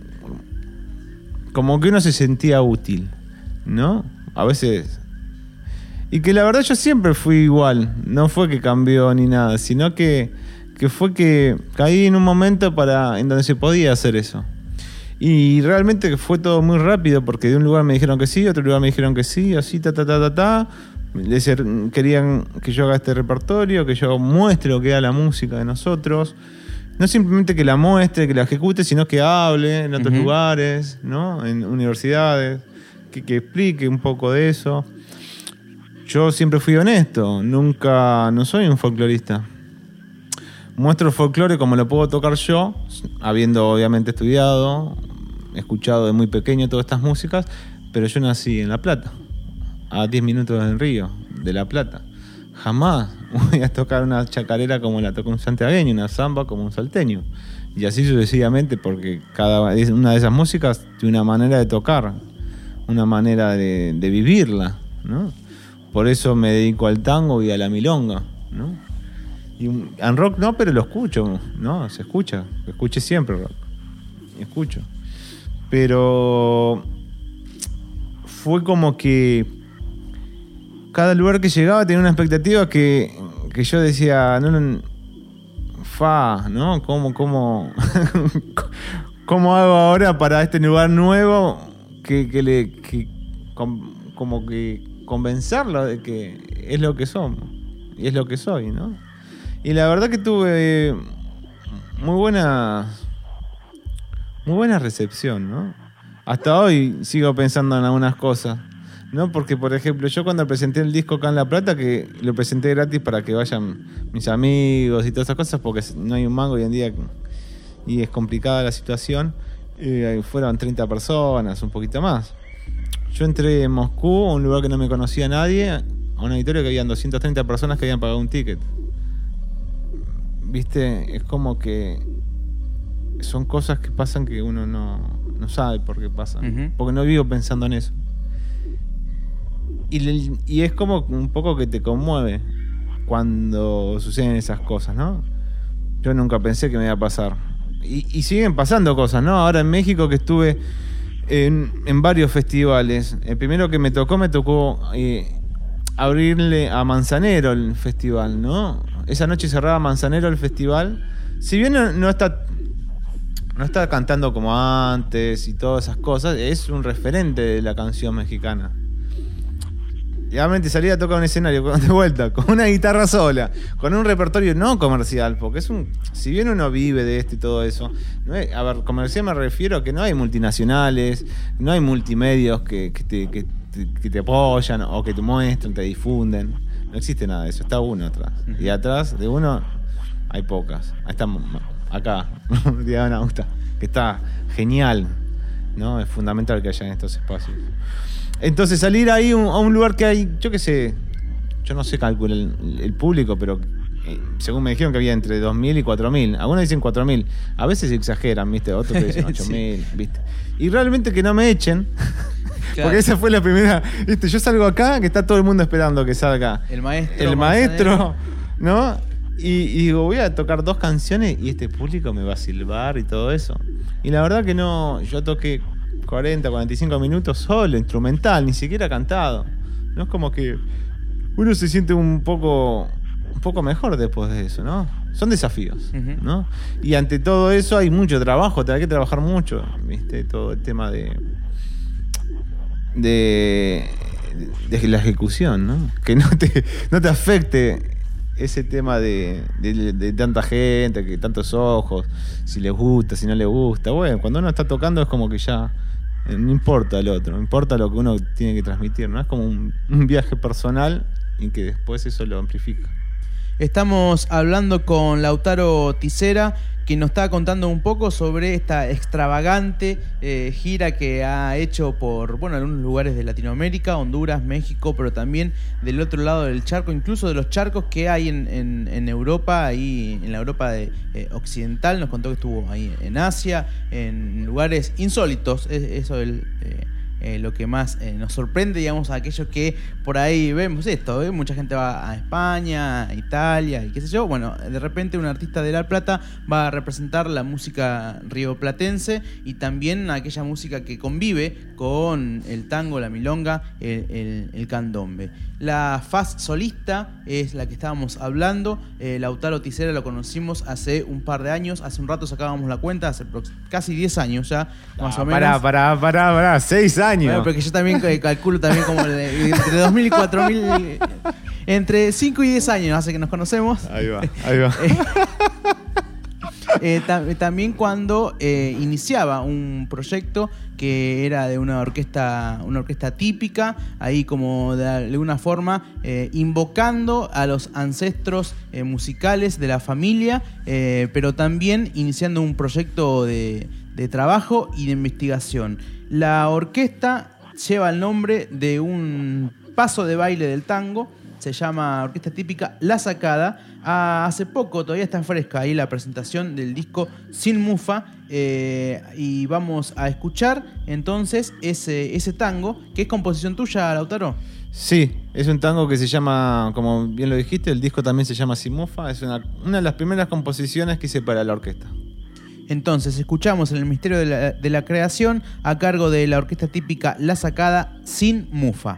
como que uno se sentía útil, ¿no? A veces. Y que la verdad yo siempre fui igual. No fue que cambió ni nada, sino que, que fue que caí en un momento para en donde se podía hacer eso. Y realmente fue todo muy rápido porque de un lugar me dijeron que sí, otro lugar me dijeron que sí, así, ta, ta, ta, ta, ta. Les querían que yo haga este repertorio, que yo muestre lo que era la música de nosotros. No simplemente que la muestre, que la ejecute, sino que hable en otros uh-huh. lugares, ¿no? En universidades, que, que explique un poco de eso. Yo siempre fui honesto, nunca, no soy un folclorista. Muestro el folclore como lo puedo tocar yo, habiendo obviamente estudiado, escuchado de muy pequeño todas estas músicas, pero yo nací en La Plata, a diez minutos del río, de La Plata. Jamás voy a tocar una chacarera como la toca un santiagueño, una samba como un salteño. Y así sucesivamente, porque cada una de esas músicas tiene una manera de tocar, una manera de, de vivirla, ¿no? Por eso me dedico al tango y a la milonga, ¿no? Y en rock no, pero lo escucho, ¿no? Se escucha, lo escuché siempre rock. Escucho. Pero fue como que cada lugar que llegaba tenía una expectativa que, que yo decía, no, no, fa, ¿no? ¿Cómo, cómo, cómo hago ahora para este lugar nuevo que, que le, que, como que convencerlo de que es lo que somos y es lo que soy, ¿no? Y la verdad que tuve muy buena muy buena recepción, ¿no? Hasta hoy sigo pensando en algunas cosas, ¿no? Porque, por ejemplo, yo cuando presenté el disco acá en La Plata, que lo presenté gratis para que vayan mis amigos y todas esas cosas, porque no hay un mango hoy en día y es complicada la situación, eh, fueron treinta personas, un poquito más. Yo entré en Moscú, a un lugar que no me conocía nadie, a un auditorio que habían doscientas treinta personas que habían pagado un ticket. ¿Viste? Es como que son cosas que pasan que uno no, no sabe por qué pasan. Uh-huh. Porque no vivo pensando en eso. Y, le, y es como un poco que te conmueve cuando suceden esas cosas, ¿no? Yo nunca pensé que me iba a pasar. Y, y siguen pasando cosas, ¿no? Ahora en México que estuve en, en varios festivales. El primero que me tocó, me tocó eh, abrirle a Manzanero el festival, ¿no? Esa noche cerraba Manzanero el festival. Si bien no, no está no está cantando como antes y todas esas cosas, es un referente de la canción mexicana. Y realmente salía a tocar un escenario de vuelta, con una guitarra sola, con un repertorio no comercial, porque es un... Si bien uno vive de esto y todo eso, no hay, a ver, comercial me refiero a que no hay multinacionales, no hay multimedios que, que, te, que, te, que te apoyan o que te muestran, te difunden. No existe nada de eso, está uno atrás. Uh-huh. Y atrás de uno hay pocas. Ahí está, acá, Diana Augusta, que está genial, ¿no? Es fundamental que haya en estos espacios. Entonces salir ahí a un lugar que hay, yo qué sé, yo no sé calcular el, el público, pero eh, según me dijeron que había entre dos mil y cuatro mil. Algunos dicen cuatro mil, a veces exageran, ¿viste? Otros te dicen ocho mil, sí. ¿Viste? Y realmente que no me echen, claro. Porque esa fue la primera, ¿viste? Yo salgo acá, que está todo el mundo esperando que salga el maestro, el maestro, ¿no? Y, y digo, voy a tocar dos canciones y este público me va a silbar y todo eso. Y la verdad que no, yo toqué cuarenta, cuarenta y cinco minutos solo, instrumental, ni siquiera cantado. No es como que uno se siente un poco un poco mejor después de eso, ¿no? Son desafíos, uh-huh. ¿no? Y ante todo eso hay mucho trabajo, te hay que trabajar mucho, ¿viste? Todo el tema de de, de la ejecución, ¿no? Que no te, no te afecte ese tema de, de, de tanta gente, que tantos ojos, si les gusta, si no les gusta. Bueno, cuando uno está tocando es como que ya no importa el otro, no importa lo que uno tiene que transmitir, ¿no? Es como un, un viaje personal y que después eso lo amplifica. Estamos hablando con Lautaro Ticera, quien nos está contando un poco sobre esta extravagante eh, gira que ha hecho por, bueno, algunos lugares de Latinoamérica, Honduras, México, pero también del otro lado del charco, incluso de los charcos que hay en, en, en Europa, ahí en la Europa de, eh, occidental. Nos contó que estuvo ahí en Asia, en lugares insólitos, eso el, eh, eh, lo que más eh, nos sorprende, digamos, a aquellos que por ahí vemos esto, ¿eh? Mucha gente va a España, a Italia y qué sé yo. Bueno, de repente un artista de La Plata va a representar la música rioplatense y también aquella música que convive con el tango, la milonga, el, el, el candombe. La faz solista es la que estábamos hablando. eh, Lautaro Tisera lo conocimos hace un par de años, hace un rato sacábamos la cuenta, hace casi diez años ya, más ah, o menos. Pará, pará, pará, pará, seis años. Bueno, porque yo también calculo también como de, entre dos mil y cuatro mil, entre cinco y diez años hace que nos conocemos. Ahí va, ahí va. Eh, ta- también cuando eh, iniciaba un proyecto que era de una orquesta, una orquesta típica, ahí como de alguna forma eh, invocando a los ancestros eh, musicales de la familia, eh, pero también iniciando un proyecto de, de trabajo y de investigación. La orquesta lleva el nombre de un paso de baile del tango. Se llama Orquesta Típica La Sacada. Ah, hace poco, todavía está fresca ahí la presentación del disco Sin Mufa. Eh, y vamos a escuchar entonces ese, ese tango, que es composición tuya, Lautaro. Sí, es un tango que se llama, como bien lo dijiste, el disco también se llama Sin Mufa. Es una, una de las primeras composiciones que hice para la orquesta. Entonces escuchamos El Misterio de la, de la Creación a cargo de la Orquesta Típica La Sacada, Sin Mufa.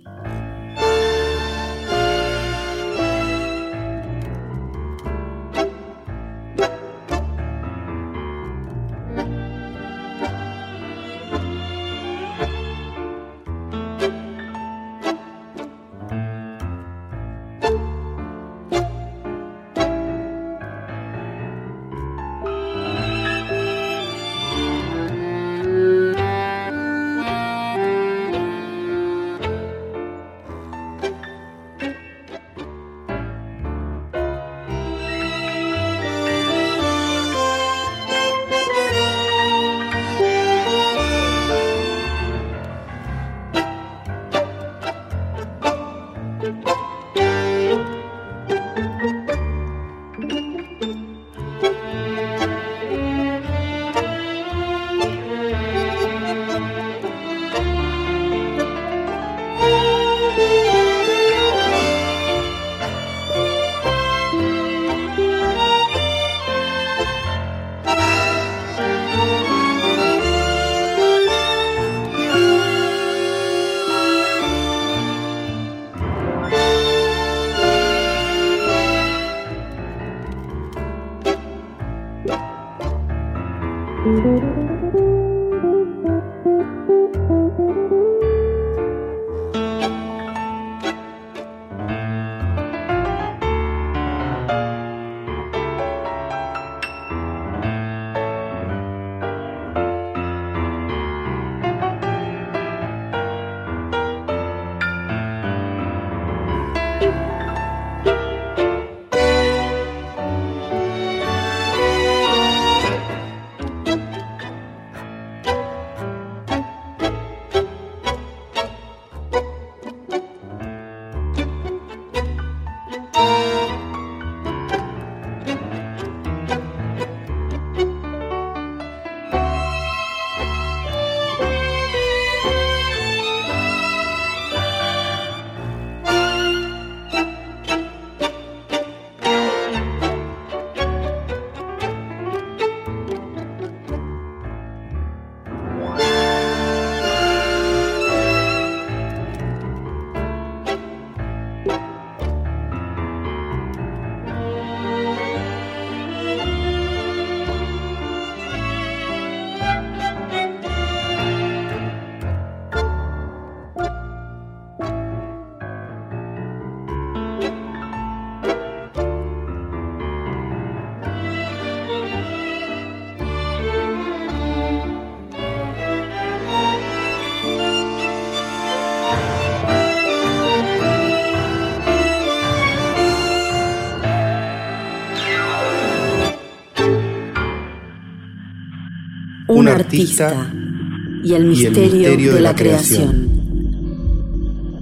Un artista y el misterio, y el misterio de, de la creación. creación.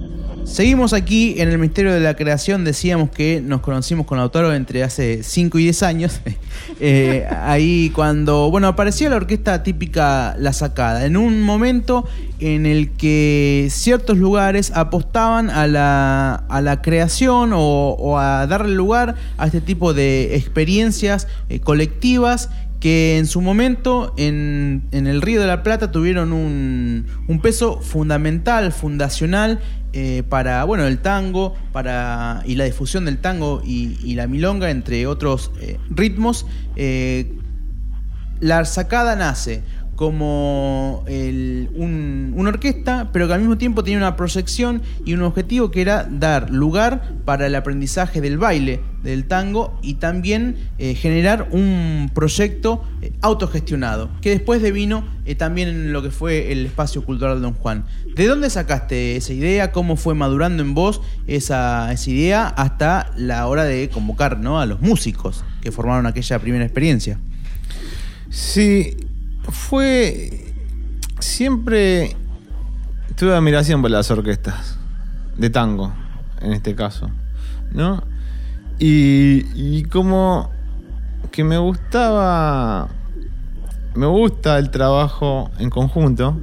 Seguimos aquí en el misterio de la creación. Decíamos que nos conocimos con Lautaro entre hace cinco y diez años. eh, ahí cuando, bueno, apareció la orquesta típica La Sacada, en un momento en el que ciertos lugares apostaban a la, a la creación o, o a darle lugar a este tipo de experiencias eh, colectivas que en su momento en, en el Río de la Plata tuvieron un, un peso fundamental, fundacional eh, para, bueno, el tango para, y la difusión del tango y, y la milonga, entre otros eh, ritmos. Eh, la Sacada nace como el, un, una orquesta, pero que al mismo tiempo tenía una proyección y un objetivo que era dar lugar para el aprendizaje del baile, del tango, y también eh, generar un proyecto eh, autogestionado, que después devino eh, también en lo que fue el Espacio Cultural Don Juan. ¿De dónde sacaste esa idea? ¿Cómo fue madurando en vos esa, esa idea hasta la hora de convocar, ¿no?, a los músicos que formaron aquella primera experiencia? Sí, fue... Siempre tuve admiración por las orquestas de tango, en este caso, ¿no? Y, y como que me gustaba, me gusta el trabajo en conjunto,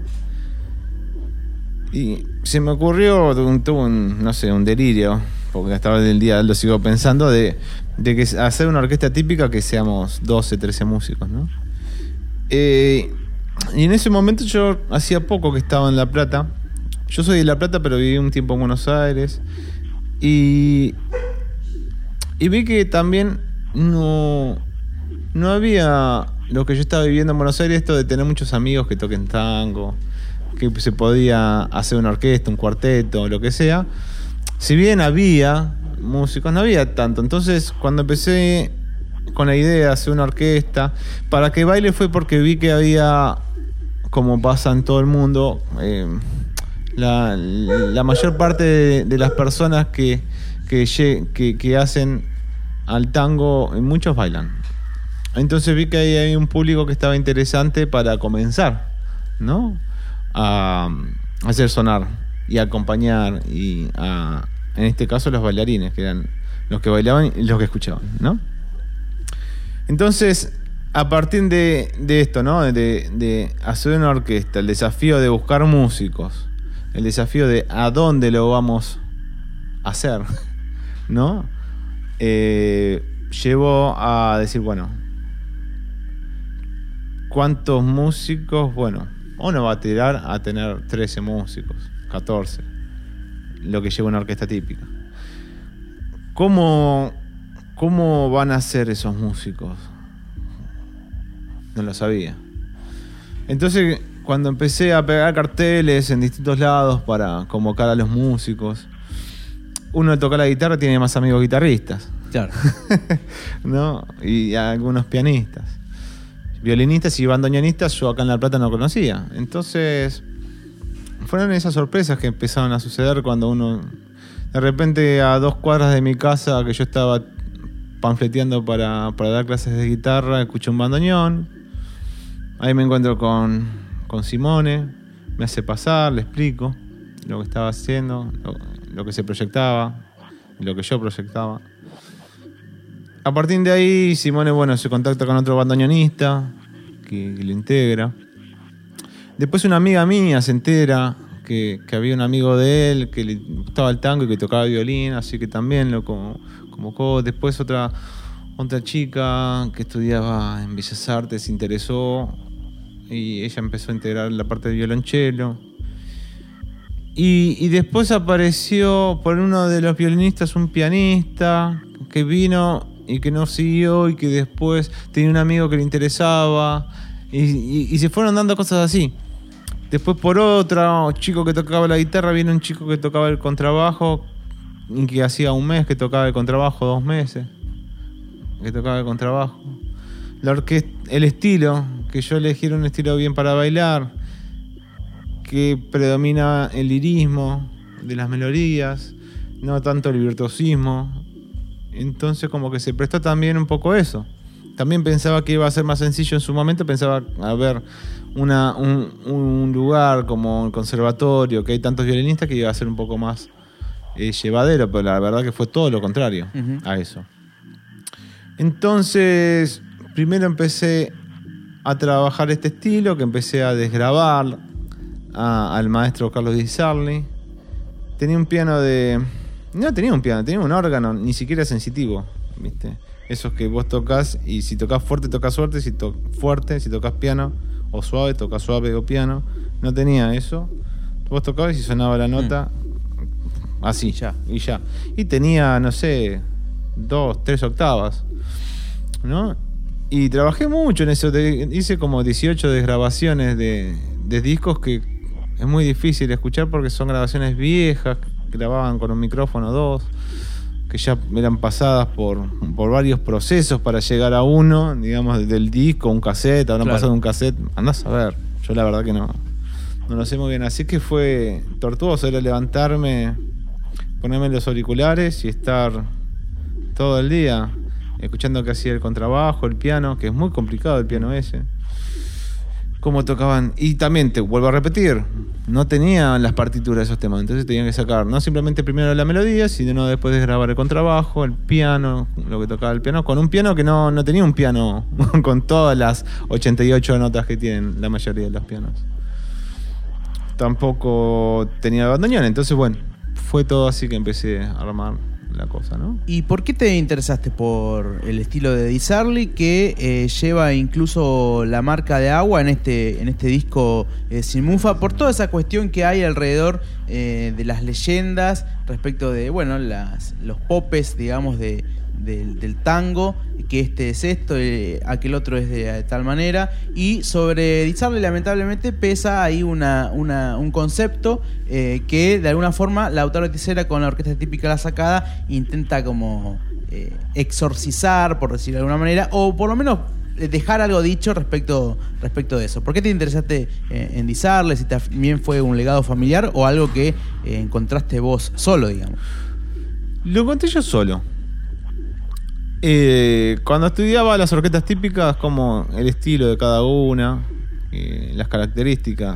y se me ocurrió, tuve un, no sé, un delirio, porque hasta el día lo sigo pensando, de, de que hacer una orquesta típica que seamos doce, trece músicos, ¿no? Eh, y en ese momento yo hacía poco que estaba en La Plata. Yo soy de La Plata, pero viví un tiempo en Buenos Aires. Y, y vi que también no, no había lo que yo estaba viviendo en Buenos Aires, esto de tener muchos amigos que toquen tango, que se podía hacer una orquesta, un cuarteto, lo que sea. Si bien había músicos, no había tanto. Entonces, cuando empecé con la idea de hacer una orquesta para que baile, fue porque vi que había, como pasa en todo el mundo, eh, la, la mayor parte de, de las personas que, que, que, que hacen al tango, muchos bailan. Entonces vi que ahí había un público que estaba interesante para comenzar, ¿no?, a, a hacer sonar y a acompañar, y a, en este caso, los bailarines, que eran los que bailaban y los que escuchaban, ¿no? Entonces, a partir de, de esto, ¿no?, de, de hacer una orquesta, el desafío de buscar músicos, el desafío de a dónde lo vamos a hacer, ¿no?, eh, llevó a decir, bueno, ¿cuántos músicos? Bueno, uno va a tirar a tener trece músicos, catorce, lo que lleva una orquesta típica. ¿Cómo... ¿Cómo van a ser esos músicos? No lo sabía. Entonces, cuando empecé a pegar carteles en distintos lados para convocar a los músicos, uno de tocar la guitarra tiene más amigos guitarristas. Claro. ¿No? Y algunos pianistas. Violinistas y bandoneonistas yo acá en La Plata no conocía. Entonces, fueron esas sorpresas que empezaron a suceder cuando uno... De repente, a dos cuadras de mi casa, que yo estaba panfleteando para, para dar clases de guitarra, escucho un bandoneón. Ahí me encuentro con, con Simone, me hace pasar, le explico lo que estaba haciendo, lo, lo que se proyectaba, lo que yo proyectaba. A partir de ahí, Simone, bueno, se contacta con otro bandoneonista que, que lo integra. Después una amiga mía se entera que, que había un amigo de él que le gustaba el tango y que tocaba violín, así que también lo convocó. Después otra, otra chica que estudiaba en Bellas Artes se interesó y ella empezó a integrar la parte de violonchelo. Y, y después apareció por uno de los violinistas un pianista que vino y que no siguió y que después tenía un amigo que le interesaba y, y, y se fueron dando cosas así. Después por otro chico que tocaba la guitarra vino un chico que tocaba el contrabajo y que hacía un mes que tocaba el contrabajo, dos meses que tocaba el contrabajo. La orquesta, el estilo, que yo elegí un estilo bien para bailar, que predomina el lirismo de las melodías, no tanto el virtuosismo. Entonces como que se prestó también un poco eso. También pensaba que iba a ser más sencillo en su momento, pensaba a ver una, un, un lugar como el conservatorio, que hay tantos violinistas, que iba a ser un poco más eh, llevadero, pero la verdad que fue todo lo contrario uh-huh. a eso. Entonces, primero empecé a trabajar este estilo, que empecé a desgrabar a, al maestro Carlos Di Sarli. Tenía un piano de... No tenía un piano, tenía un órgano, ni siquiera sensitivo, ¿viste? Esos que vos tocas y si tocas fuerte, tocas fuerte, si to- fuerte, si tocas piano o suave, tocas suave o piano. No tenía eso. Vos tocabas y sonaba la nota mm. así, ya, y ya. Y tenía, no sé, dos, tres octavas, ¿no? Y trabajé mucho en eso. De, hice como dieciocho desgrabaciones de, de discos que es muy difícil escuchar porque son grabaciones viejas, grababan con un micrófono dos, que ya eran pasadas por, por varios procesos para llegar a uno, digamos, del disco, un cassette, habrán claro. pasado un cassette, andás a ver. Yo la verdad que no, no lo sé muy bien. Así que fue tortuoso, era levantarme, ponerme los auriculares y estar todo el día escuchando que hacía el contrabajo, el piano, que es muy complicado el piano ese. Cómo tocaban. Y también, te vuelvo a repetir, no tenían las partituras de esos temas, entonces tenían que sacar no simplemente primero la melodía, sino después de grabar el contrabajo, el piano, lo que tocaba el piano, con un piano que no, no tenía un piano con todas las ochenta y ocho notas que tienen la mayoría de los pianos. Tampoco tenía bandoneón, entonces bueno, fue todo así que empecé a armar la cosa, ¿no? ¿Y por qué te interesaste por el estilo de Di Sarli, que eh, lleva incluso la marca de agua en este, en este disco eh, Sin Mufa, por toda esa cuestión que hay alrededor eh, de las leyendas respecto de, bueno, las, los popes, digamos, de, de, del tango, que este es esto, eh, aquel otro es de, de tal manera, y sobre Di Sarli lamentablemente pesa ahí una, una, un concepto eh, que de alguna forma Lautaro Tisera con la orquesta típica La Sacada intenta como eh, exorcizar, por decirlo de alguna manera, o por lo menos dejar algo dicho respecto, respecto de eso. ¿Por qué te interesaste eh, en Di Sarli? Si también fue un legado familiar o algo que eh, encontraste vos solo, digamos. Lo encontré yo solo. Eh, cuando estudiaba las orquestas típicas, como el estilo de cada una, eh, las características,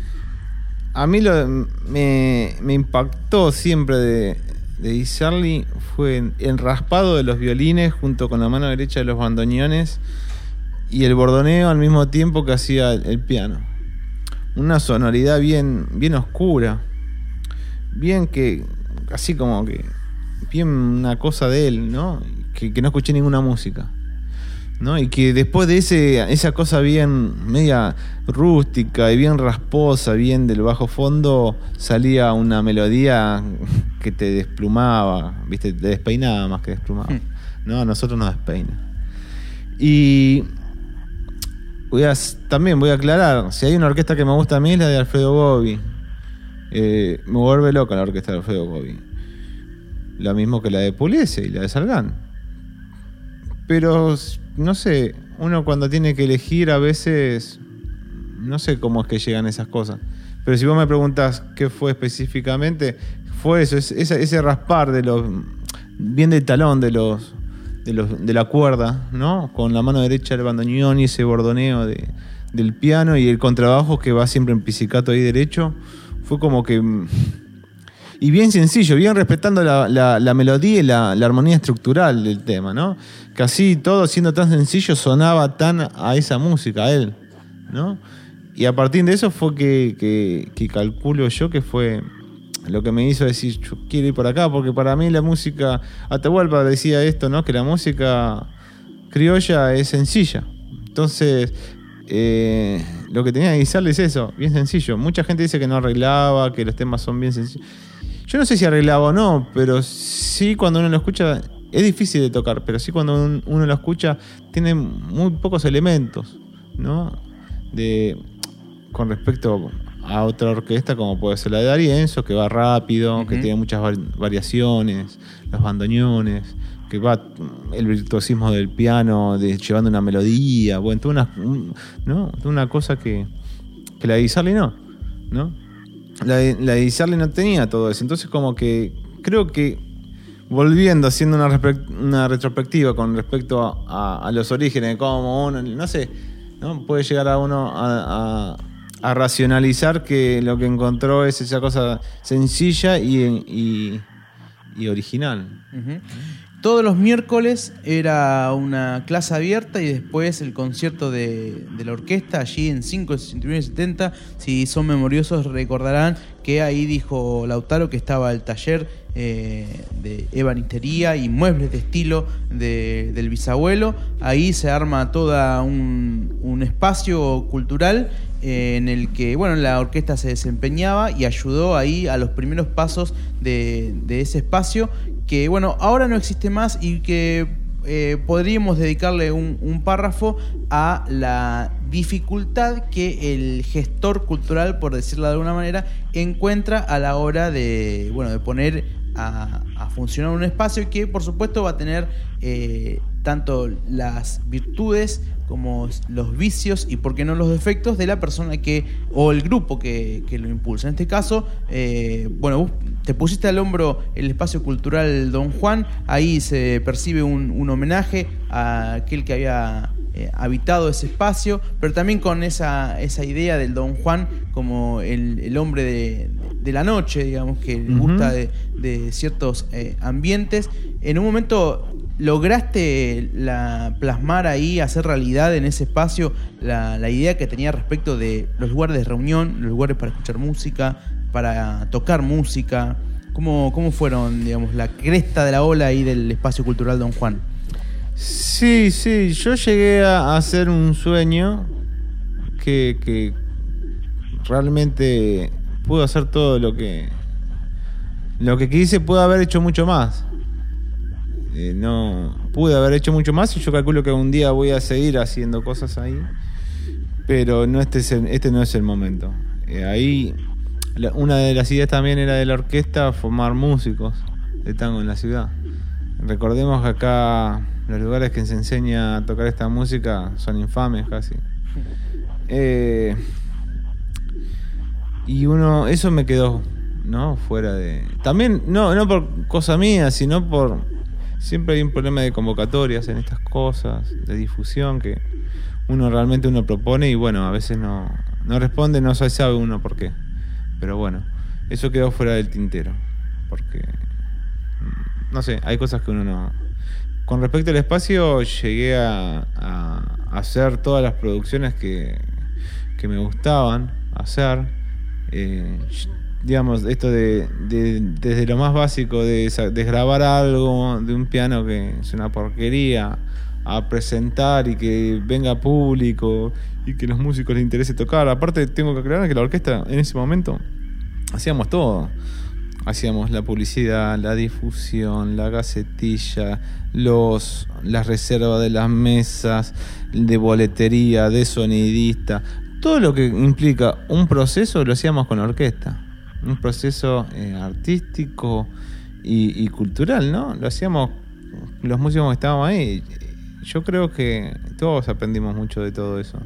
a mí lo, me, me impactó siempre de, de Di Sarli fue el raspado de los violines junto con la mano derecha de los bandoneones y el bordoneo al mismo tiempo que hacía el, el piano. Una sonoridad bien, bien oscura, bien que, así como que, bien una cosa de él, ¿no? Que, que no escuché ninguna música, ¿no? Y que después de ese esa cosa bien media rústica y bien rasposa, bien del bajo fondo, salía una melodía que te desplumaba, ¿viste? Te despeinaba más que desplumaba. Mm. No, a nosotros nos despeina. Y voy a, también voy a aclarar, si hay una orquesta que me gusta a mí es la de Alfredo Gobbi. Eh, me vuelve loca la orquesta de Alfredo Gobbi. Lo mismo que la de Pugliese y la de Sargán. Pero, no sé, uno cuando tiene que elegir a veces, no sé cómo es que llegan esas cosas. Pero si vos me preguntás qué fue específicamente, fue eso, ese, ese raspar de los, bien del talón de los, de los, de la cuerda, ¿no? Con la mano derecha del bandoneón y ese bordoneo de, del piano y el contrabajo que va siempre en pizzicato ahí derecho, fue como que... Y bien sencillo, bien respetando la, la, la melodía y la, la armonía estructural del tema, ¿no? Que así todo siendo tan sencillo sonaba tan a esa música, a él, ¿no? Y a partir de eso fue que, que, que calculo yo que fue lo que me hizo decir, yo quiero ir por acá, porque para mí la música, Atahualpa decía esto, ¿no? Que la música criolla es sencilla. Entonces, eh, lo que tenía que guisarle es eso, bien sencillo. Mucha gente dice que no arreglaba, que los temas son bien sencillos. Yo no sé si arreglaba o no, pero sí cuando uno lo escucha, es difícil de tocar, pero sí cuando uno lo escucha, tiene muy pocos elementos, ¿no? De, con respecto a otra orquesta como puede ser la de D'Arienzo, que va rápido, uh-huh. que tiene muchas variaciones, los bandoneones, que va el virtuosismo del piano, de, llevando una melodía, bueno, toda una, ¿no? toda una cosa que, que la de Di Sarli no, ¿no? La de, la de Di Sarli no tenía todo eso. Entonces como que creo que volviendo, haciendo una, una retrospectiva con respecto a, a, a los orígenes de cómo uno, no sé, ¿no? Puede llegar a uno a, a, a racionalizar que lo que encontró es esa cosa sencilla y, y, y original. Uh-huh. Todos los miércoles era una clase abierta y después el concierto de, de la orquesta allí en cinco, sesenta y uno y setenta. Si son memoriosos recordarán que ahí dijo Lautaro que estaba el taller eh, de ebanistería y muebles de estilo de, del bisabuelo. Ahí se arma todo un, un espacio cultural eh, en el que bueno, la orquesta se desempeñaba y ayudó ahí a los primeros pasos de, de ese espacio, que bueno, ahora no existe más y que eh, podríamos dedicarle un, un párrafo a la dificultad que el gestor cultural, por decirlo de alguna manera, encuentra a la hora de, bueno, de poner a, a funcionar un espacio y que por supuesto va a tener eh, tanto las virtudes como los vicios y por qué no los defectos de la persona que o el grupo que, que lo impulsa. En este caso, eh, bueno, vos te pusiste al hombro el espacio cultural Don Juan. Ahí se percibe un, un homenaje a aquel que había eh, habitado ese espacio, pero también con esa, esa idea del Don Juan como el, el hombre de, de la noche, digamos, que le gusta de, de ciertos eh, ambientes. En un momento ¿lograste la, plasmar ahí, hacer realidad en ese espacio la, la idea que tenía respecto de los lugares de reunión, los lugares para escuchar música, para tocar música? ¿Cómo, cómo fueron, digamos, la cresta de la ola ahí del espacio cultural Don Juan? Sí, sí, yo llegué a hacer un sueño que, que realmente pude hacer todo lo que lo que quise, pude haber hecho mucho más. Eh, no pude haber hecho mucho más y yo calculo que un día voy a seguir haciendo cosas ahí, pero no este es el, este no es el momento. Eh, ahí la, una de las ideas también era de la orquesta formar músicos de tango en la ciudad. Recordemos que acá los lugares que se enseña a tocar esta música son infames casi. Eh, y uno, eso me quedó, ¿no? Fuera de. También, no, no por cosa mía, sino por. Siempre hay un problema de convocatorias en estas cosas, de difusión, que uno realmente uno propone y bueno, a veces no, no responde, no se sabe uno por qué. Pero bueno, eso quedó fuera del tintero, porque, no sé, hay cosas que uno no... Con respecto al espacio, llegué a, a hacer todas las producciones que, que me gustaban hacer. Eh, digamos, esto de, de desde lo más básico de, de grabar algo de un piano que es una porquería, a presentar y que venga público y que los músicos les interese tocar. Aparte tengo que aclarar que la orquesta en ese momento hacíamos todo. Hacíamos la publicidad, la difusión, la gacetilla, los las reservas de las mesas, de boletería, de sonidista. Todo lo que implica un proceso lo hacíamos con la orquesta. Un proceso eh, artístico y, y cultural, ¿no? Lo hacíamos los músicos que estábamos ahí. Yo creo que todos aprendimos mucho de todo eso.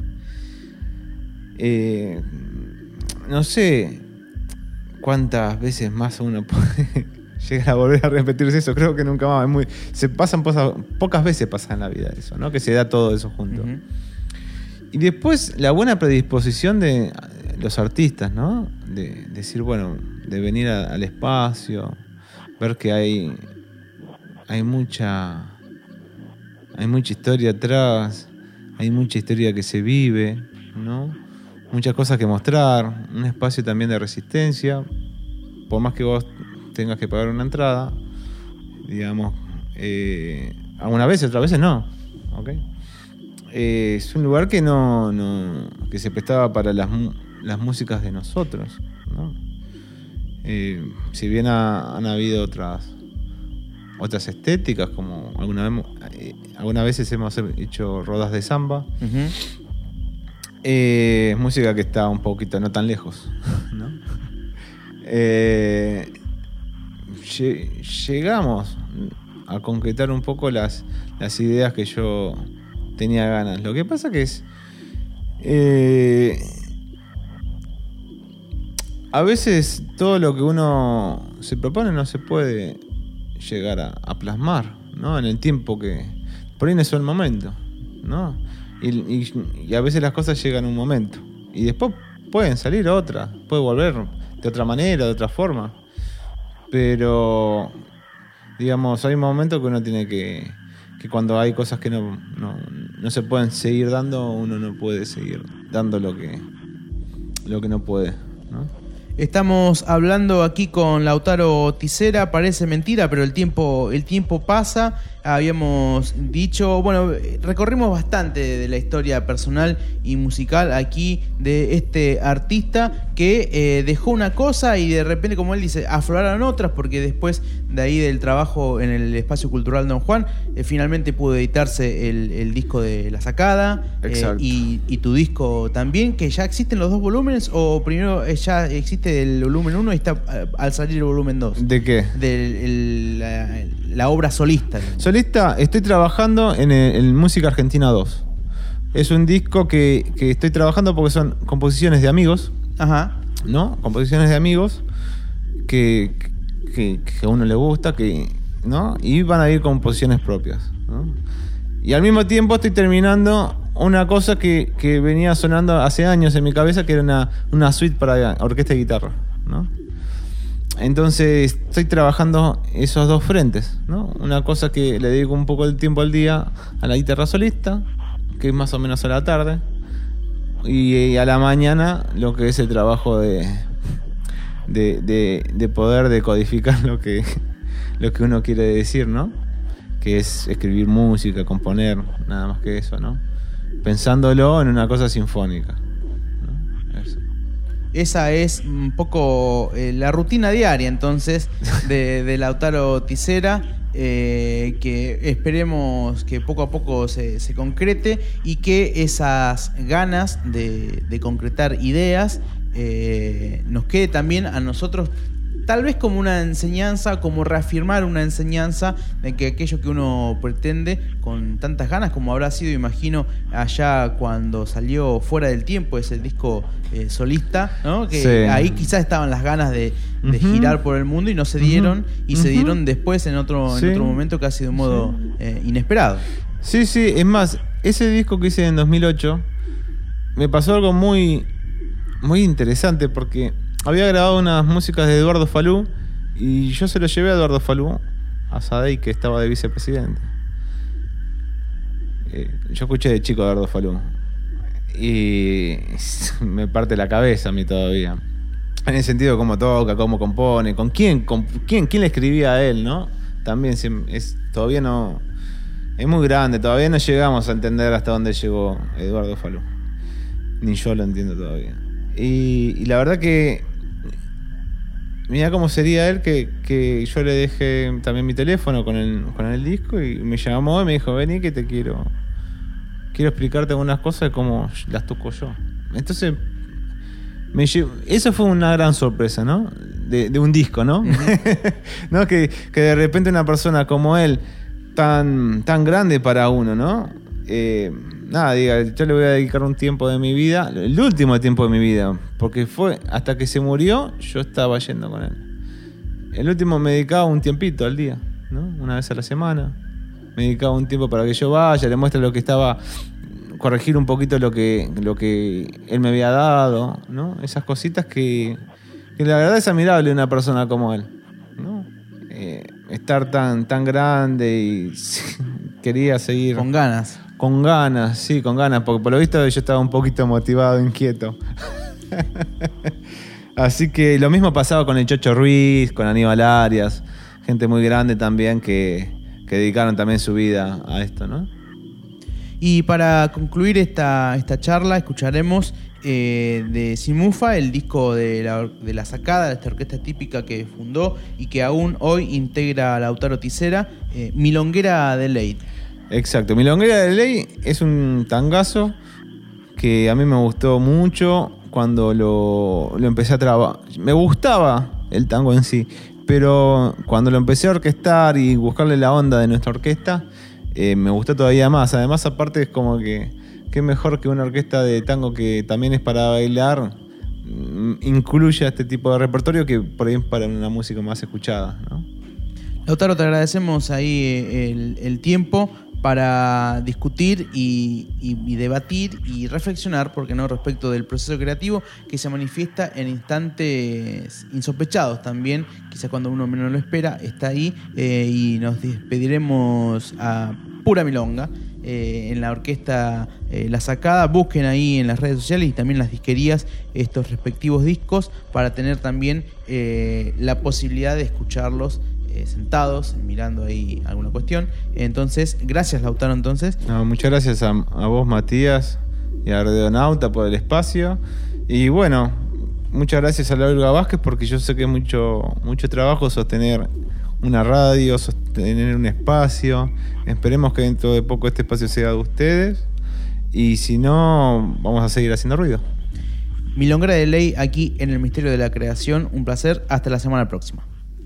Eh, no sé cuántas veces más uno puede llegar a volver a repetirse eso. Creo que nunca más. Es muy, se pasan pocas, pocas veces pasa en la vida eso, ¿no? Que se da todo eso junto. Uh-huh. Y después la buena predisposición de los artistas, ¿no? De, de decir, bueno, de venir a, al espacio, ver que hay hay mucha hay mucha historia atrás, hay mucha historia que se vive, ¿no? Muchas cosas que mostrar, un espacio también de resistencia, por más que vos tengas que pagar una entrada, digamos, eh, algunas veces, otras veces no, ¿ok? Eh, es un lugar que no, no que se prestaba para las las músicas de nosotros, ¿no? Eh, si bien ha, han habido otras otras estéticas, como alguna vez, eh, algunas veces hemos hecho rodas de samba, uh-huh. eh, música que está un poquito no tan lejos, ¿no? eh, llegamos a concretar un poco las, las ideas que yo tenía ganas. Lo que pasa que es eh, a veces todo lo que uno se propone no se puede llegar a, a plasmar, ¿no? En el tiempo que... Por ahí no es el momento, ¿no? Y, y, y a veces las cosas llegan en un momento. Y después pueden salir otras, puede volver de otra manera, de otra forma. Pero digamos, hay momentos que uno tiene que, que cuando hay cosas que no, no, no se pueden seguir dando, uno no puede seguir dando lo que, lo que no puede, ¿no? Estamos hablando aquí con Lautaro Tisera. Parece mentira, pero el tiempo, el tiempo pasa. Habíamos dicho, bueno, recorrimos bastante de la historia personal y musical aquí de este artista que eh, dejó una cosa y de repente, como él dice, afloraron otras, porque después de ahí del trabajo en el Espacio Cultural Don Juan, eh, finalmente pudo editarse el, el disco de La Sacada, eh, y, y tu disco también, que ya existen los dos volúmenes, o primero eh, ya existe el volumen uno y está eh, al salir el volumen dos. ¿De qué? De la, la obra solista. Solista, estoy trabajando en, el, en Música Argentina dos. Es un disco que, que estoy trabajando porque son composiciones de amigos. Ajá. ¿No? Composiciones de amigos que, que, que a uno le gusta, que, ¿no? Y van a ir composiciones propias, ¿no? Y al mismo tiempo estoy terminando una cosa que, que venía sonando hace años en mi cabeza, que era una, una suite para orquesta y guitarra, ¿no? Entonces estoy trabajando esos dos frentes, ¿no? Una cosa que le dedico un poco de tiempo al día a la guitarra solista, que es más o menos a la tarde, y a la mañana lo que es el trabajo de de, de, de poder decodificar lo que, lo que uno quiere decir, ¿no? Que es escribir música, componer, nada más que eso, ¿no? Pensándolo en una cosa sinfónica, ¿no? Eso. Esa es un poco eh, la rutina diaria, entonces, de, de Lautaro Tisera, eh, que esperemos que poco a poco se, se concrete y que esas ganas de, de concretar ideas eh, nos quede también a nosotros, tal vez como una enseñanza, como reafirmar una enseñanza de que aquello que uno pretende con tantas ganas, como habrá sido, imagino, allá cuando salió Fuera del Tiempo, ese disco eh, solista, ¿no? Que sí. Ahí quizás estaban las ganas de, de uh-huh. girar por el mundo y no se dieron, uh-huh. y uh-huh. se dieron después en otro, sí. en otro momento, casi de un modo sí. eh, inesperado. Sí, sí, es más, ese disco que hice en dos mil ocho me pasó algo muy, muy interesante, porque había grabado unas músicas de Eduardo Falú y yo se lo llevé a Eduardo Falú, a Sadei, que estaba de vicepresidente. Eh, yo escuché de chico a Eduardo Falú y me parte la cabeza a mí todavía. En el sentido de cómo toca, cómo compone, con quién, con quién, quién le escribía a él, ¿no? También es, todavía no... Es muy grande, todavía no llegamos a entender hasta dónde llegó Eduardo Falú. Ni yo lo entiendo todavía. Y, y la verdad que... Mirá cómo sería él que, que yo le dejé también mi teléfono con el, con el disco y me llamó y me dijo, vení que te quiero quiero explicarte algunas cosas de cómo las toco yo. Entonces, me llevo, eso fue una gran sorpresa, ¿no? De, de un disco, ¿no? Uh-huh. ¿No? Que, que de repente una persona como él, tan, tan grande para uno, ¿no? Eh, nada, diga, yo le voy a dedicar un tiempo de mi vida, el último tiempo de mi vida, porque fue hasta que se murió, yo estaba yendo con él. El último me dedicaba un tiempito al día, ¿no? Una vez a la semana. Me dedicaba un tiempo para que yo vaya, le muestre lo que estaba, corregir un poquito lo que, lo que él me había dado, ¿no? Esas cositas que, que la verdad es admirable una persona como él, ¿no? Eh, estar tan, tan grande y quería seguir. Con ganas. Con ganas, sí, con ganas, porque por lo visto yo estaba un poquito motivado, inquieto. Así que lo mismo pasaba con el Chocho Ruiz, con Aníbal Arias, gente muy grande también que, que dedicaron también su vida a esto, ¿no? Y para concluir esta, esta charla, escucharemos eh, de Sin Mufa, el disco de la, de la Sacada, de esta orquesta típica que fundó y que aún hoy integra a Lautaro Tisera, eh, Milonguera de Ley. Exacto, Milonguera de Ley es un tangazo que a mí me gustó mucho cuando lo, lo empecé a trabajar. Me gustaba el tango en sí, pero cuando lo empecé a orquestar y buscarle la onda de nuestra orquesta, eh, me gustó todavía más. Además, aparte es como que qué mejor que una orquesta de tango que también es para bailar, incluya este tipo de repertorio que por ahí es para una música más escuchada, ¿no? Lautaro, te agradecemos ahí el, el tiempo para discutir y, y, y debatir y reflexionar, porque no, respecto del proceso creativo que se manifiesta en instantes insospechados también, quizás cuando uno menos lo espera, está ahí, eh, y nos despediremos a pura milonga. Eh, en la orquesta eh, La Sacada. Busquen ahí en las redes sociales y también en las disquerías estos respectivos discos para tener también eh, la posibilidad de escucharlos eh, sentados, mirando ahí alguna cuestión. Entonces, gracias, Lautaro. Entonces, no, muchas gracias a, a vos, Matías, y a Radionauta por el espacio. Y bueno, muchas gracias a la Olga Vázquez, porque yo sé que es mucho, mucho trabajo sostener una radio, sostener un espacio. Esperemos que dentro de poco este espacio sea de ustedes, y si no, vamos a seguir haciendo ruido. Milonguera de Ley, aquí en el Misterio de la Creación. Un placer, hasta la semana próxima.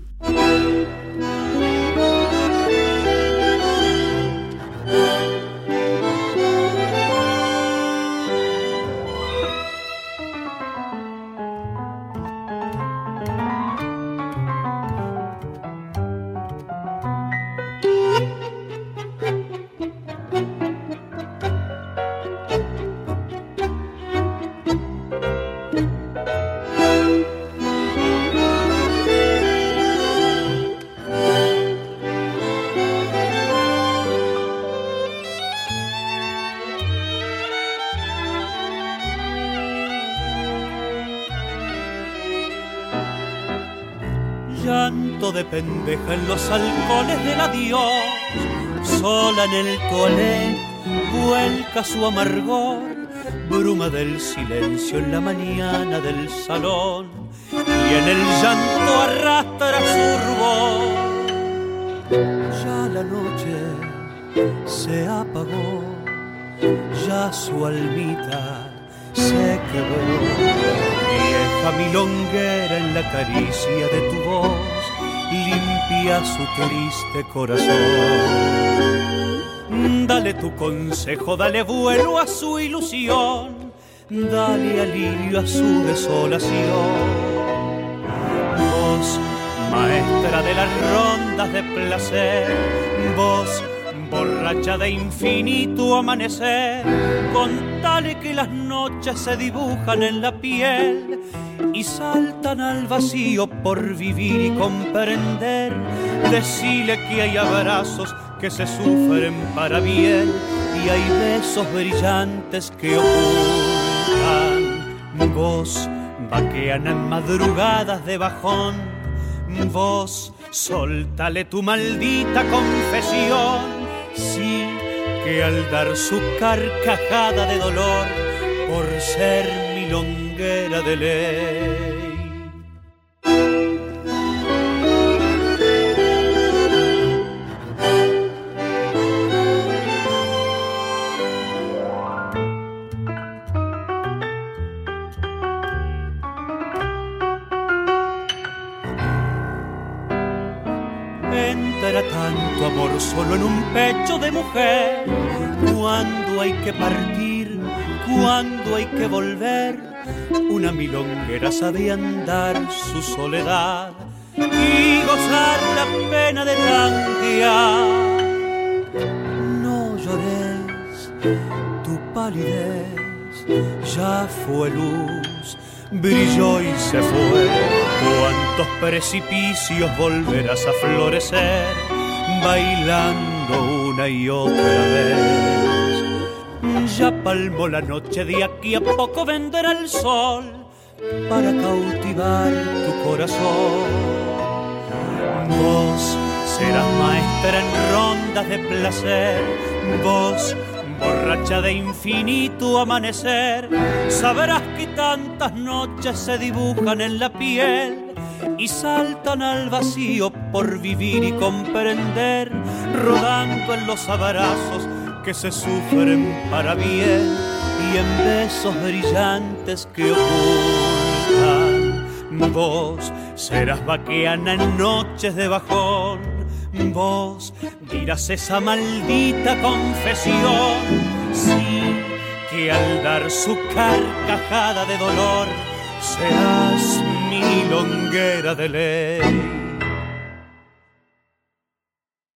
Llanto de pendeja en los halcones del adiós, sola en el toilet vuelca su amargor, bruma del silencio en la mañana del salón, y en el llanto arrastra su rubor. Ya la noche se apagó, ya su almita se quebró. Vieja milonguera, en la caricia de tu voz limpia su triste corazón. Dale tu consejo, dale vuelo a su ilusión, dale alivio a su desolación. Vos, maestra de las rondas de placer, vos, borracha de infinito amanecer, contale que las noches se dibujan en la piel y saltan al vacío por vivir y comprender. Decile que hay abrazos que se sufren para bien y hay besos brillantes que ocultan. Vos, vaqueana en madrugadas de bajón, vos, soltale tu maldita confesión. Sí, que al dar su carcajada de dolor por ser milonguera de ley. Entra tanto amor solo en un pecho de mujer. Cuando hay que partir, cuando hay que volver, una milonguera sabe andar su soledad y gozar la pena de tanguear. No llores, tu palidez ya fue luz, brilló y se fue. Cuántos precipicios volverás a florecer, bailando una y otra vez. Ya palmó la noche, de aquí a poco vendrá el sol para cautivar tu corazón. Vos serás maestra en rondas de placer, vos, borracha de infinito amanecer, sabrás que tantas noches se dibujan en la piel y saltan al vacío por vivir y comprender, rodando en los abrazos que se sufren para bien y en besos brillantes que ocultan. Vos serás vaqueana en noches de bajón, vos dirás esa maldita confesión. Sí, que al dar su carcajada de dolor serás milonguera de ley.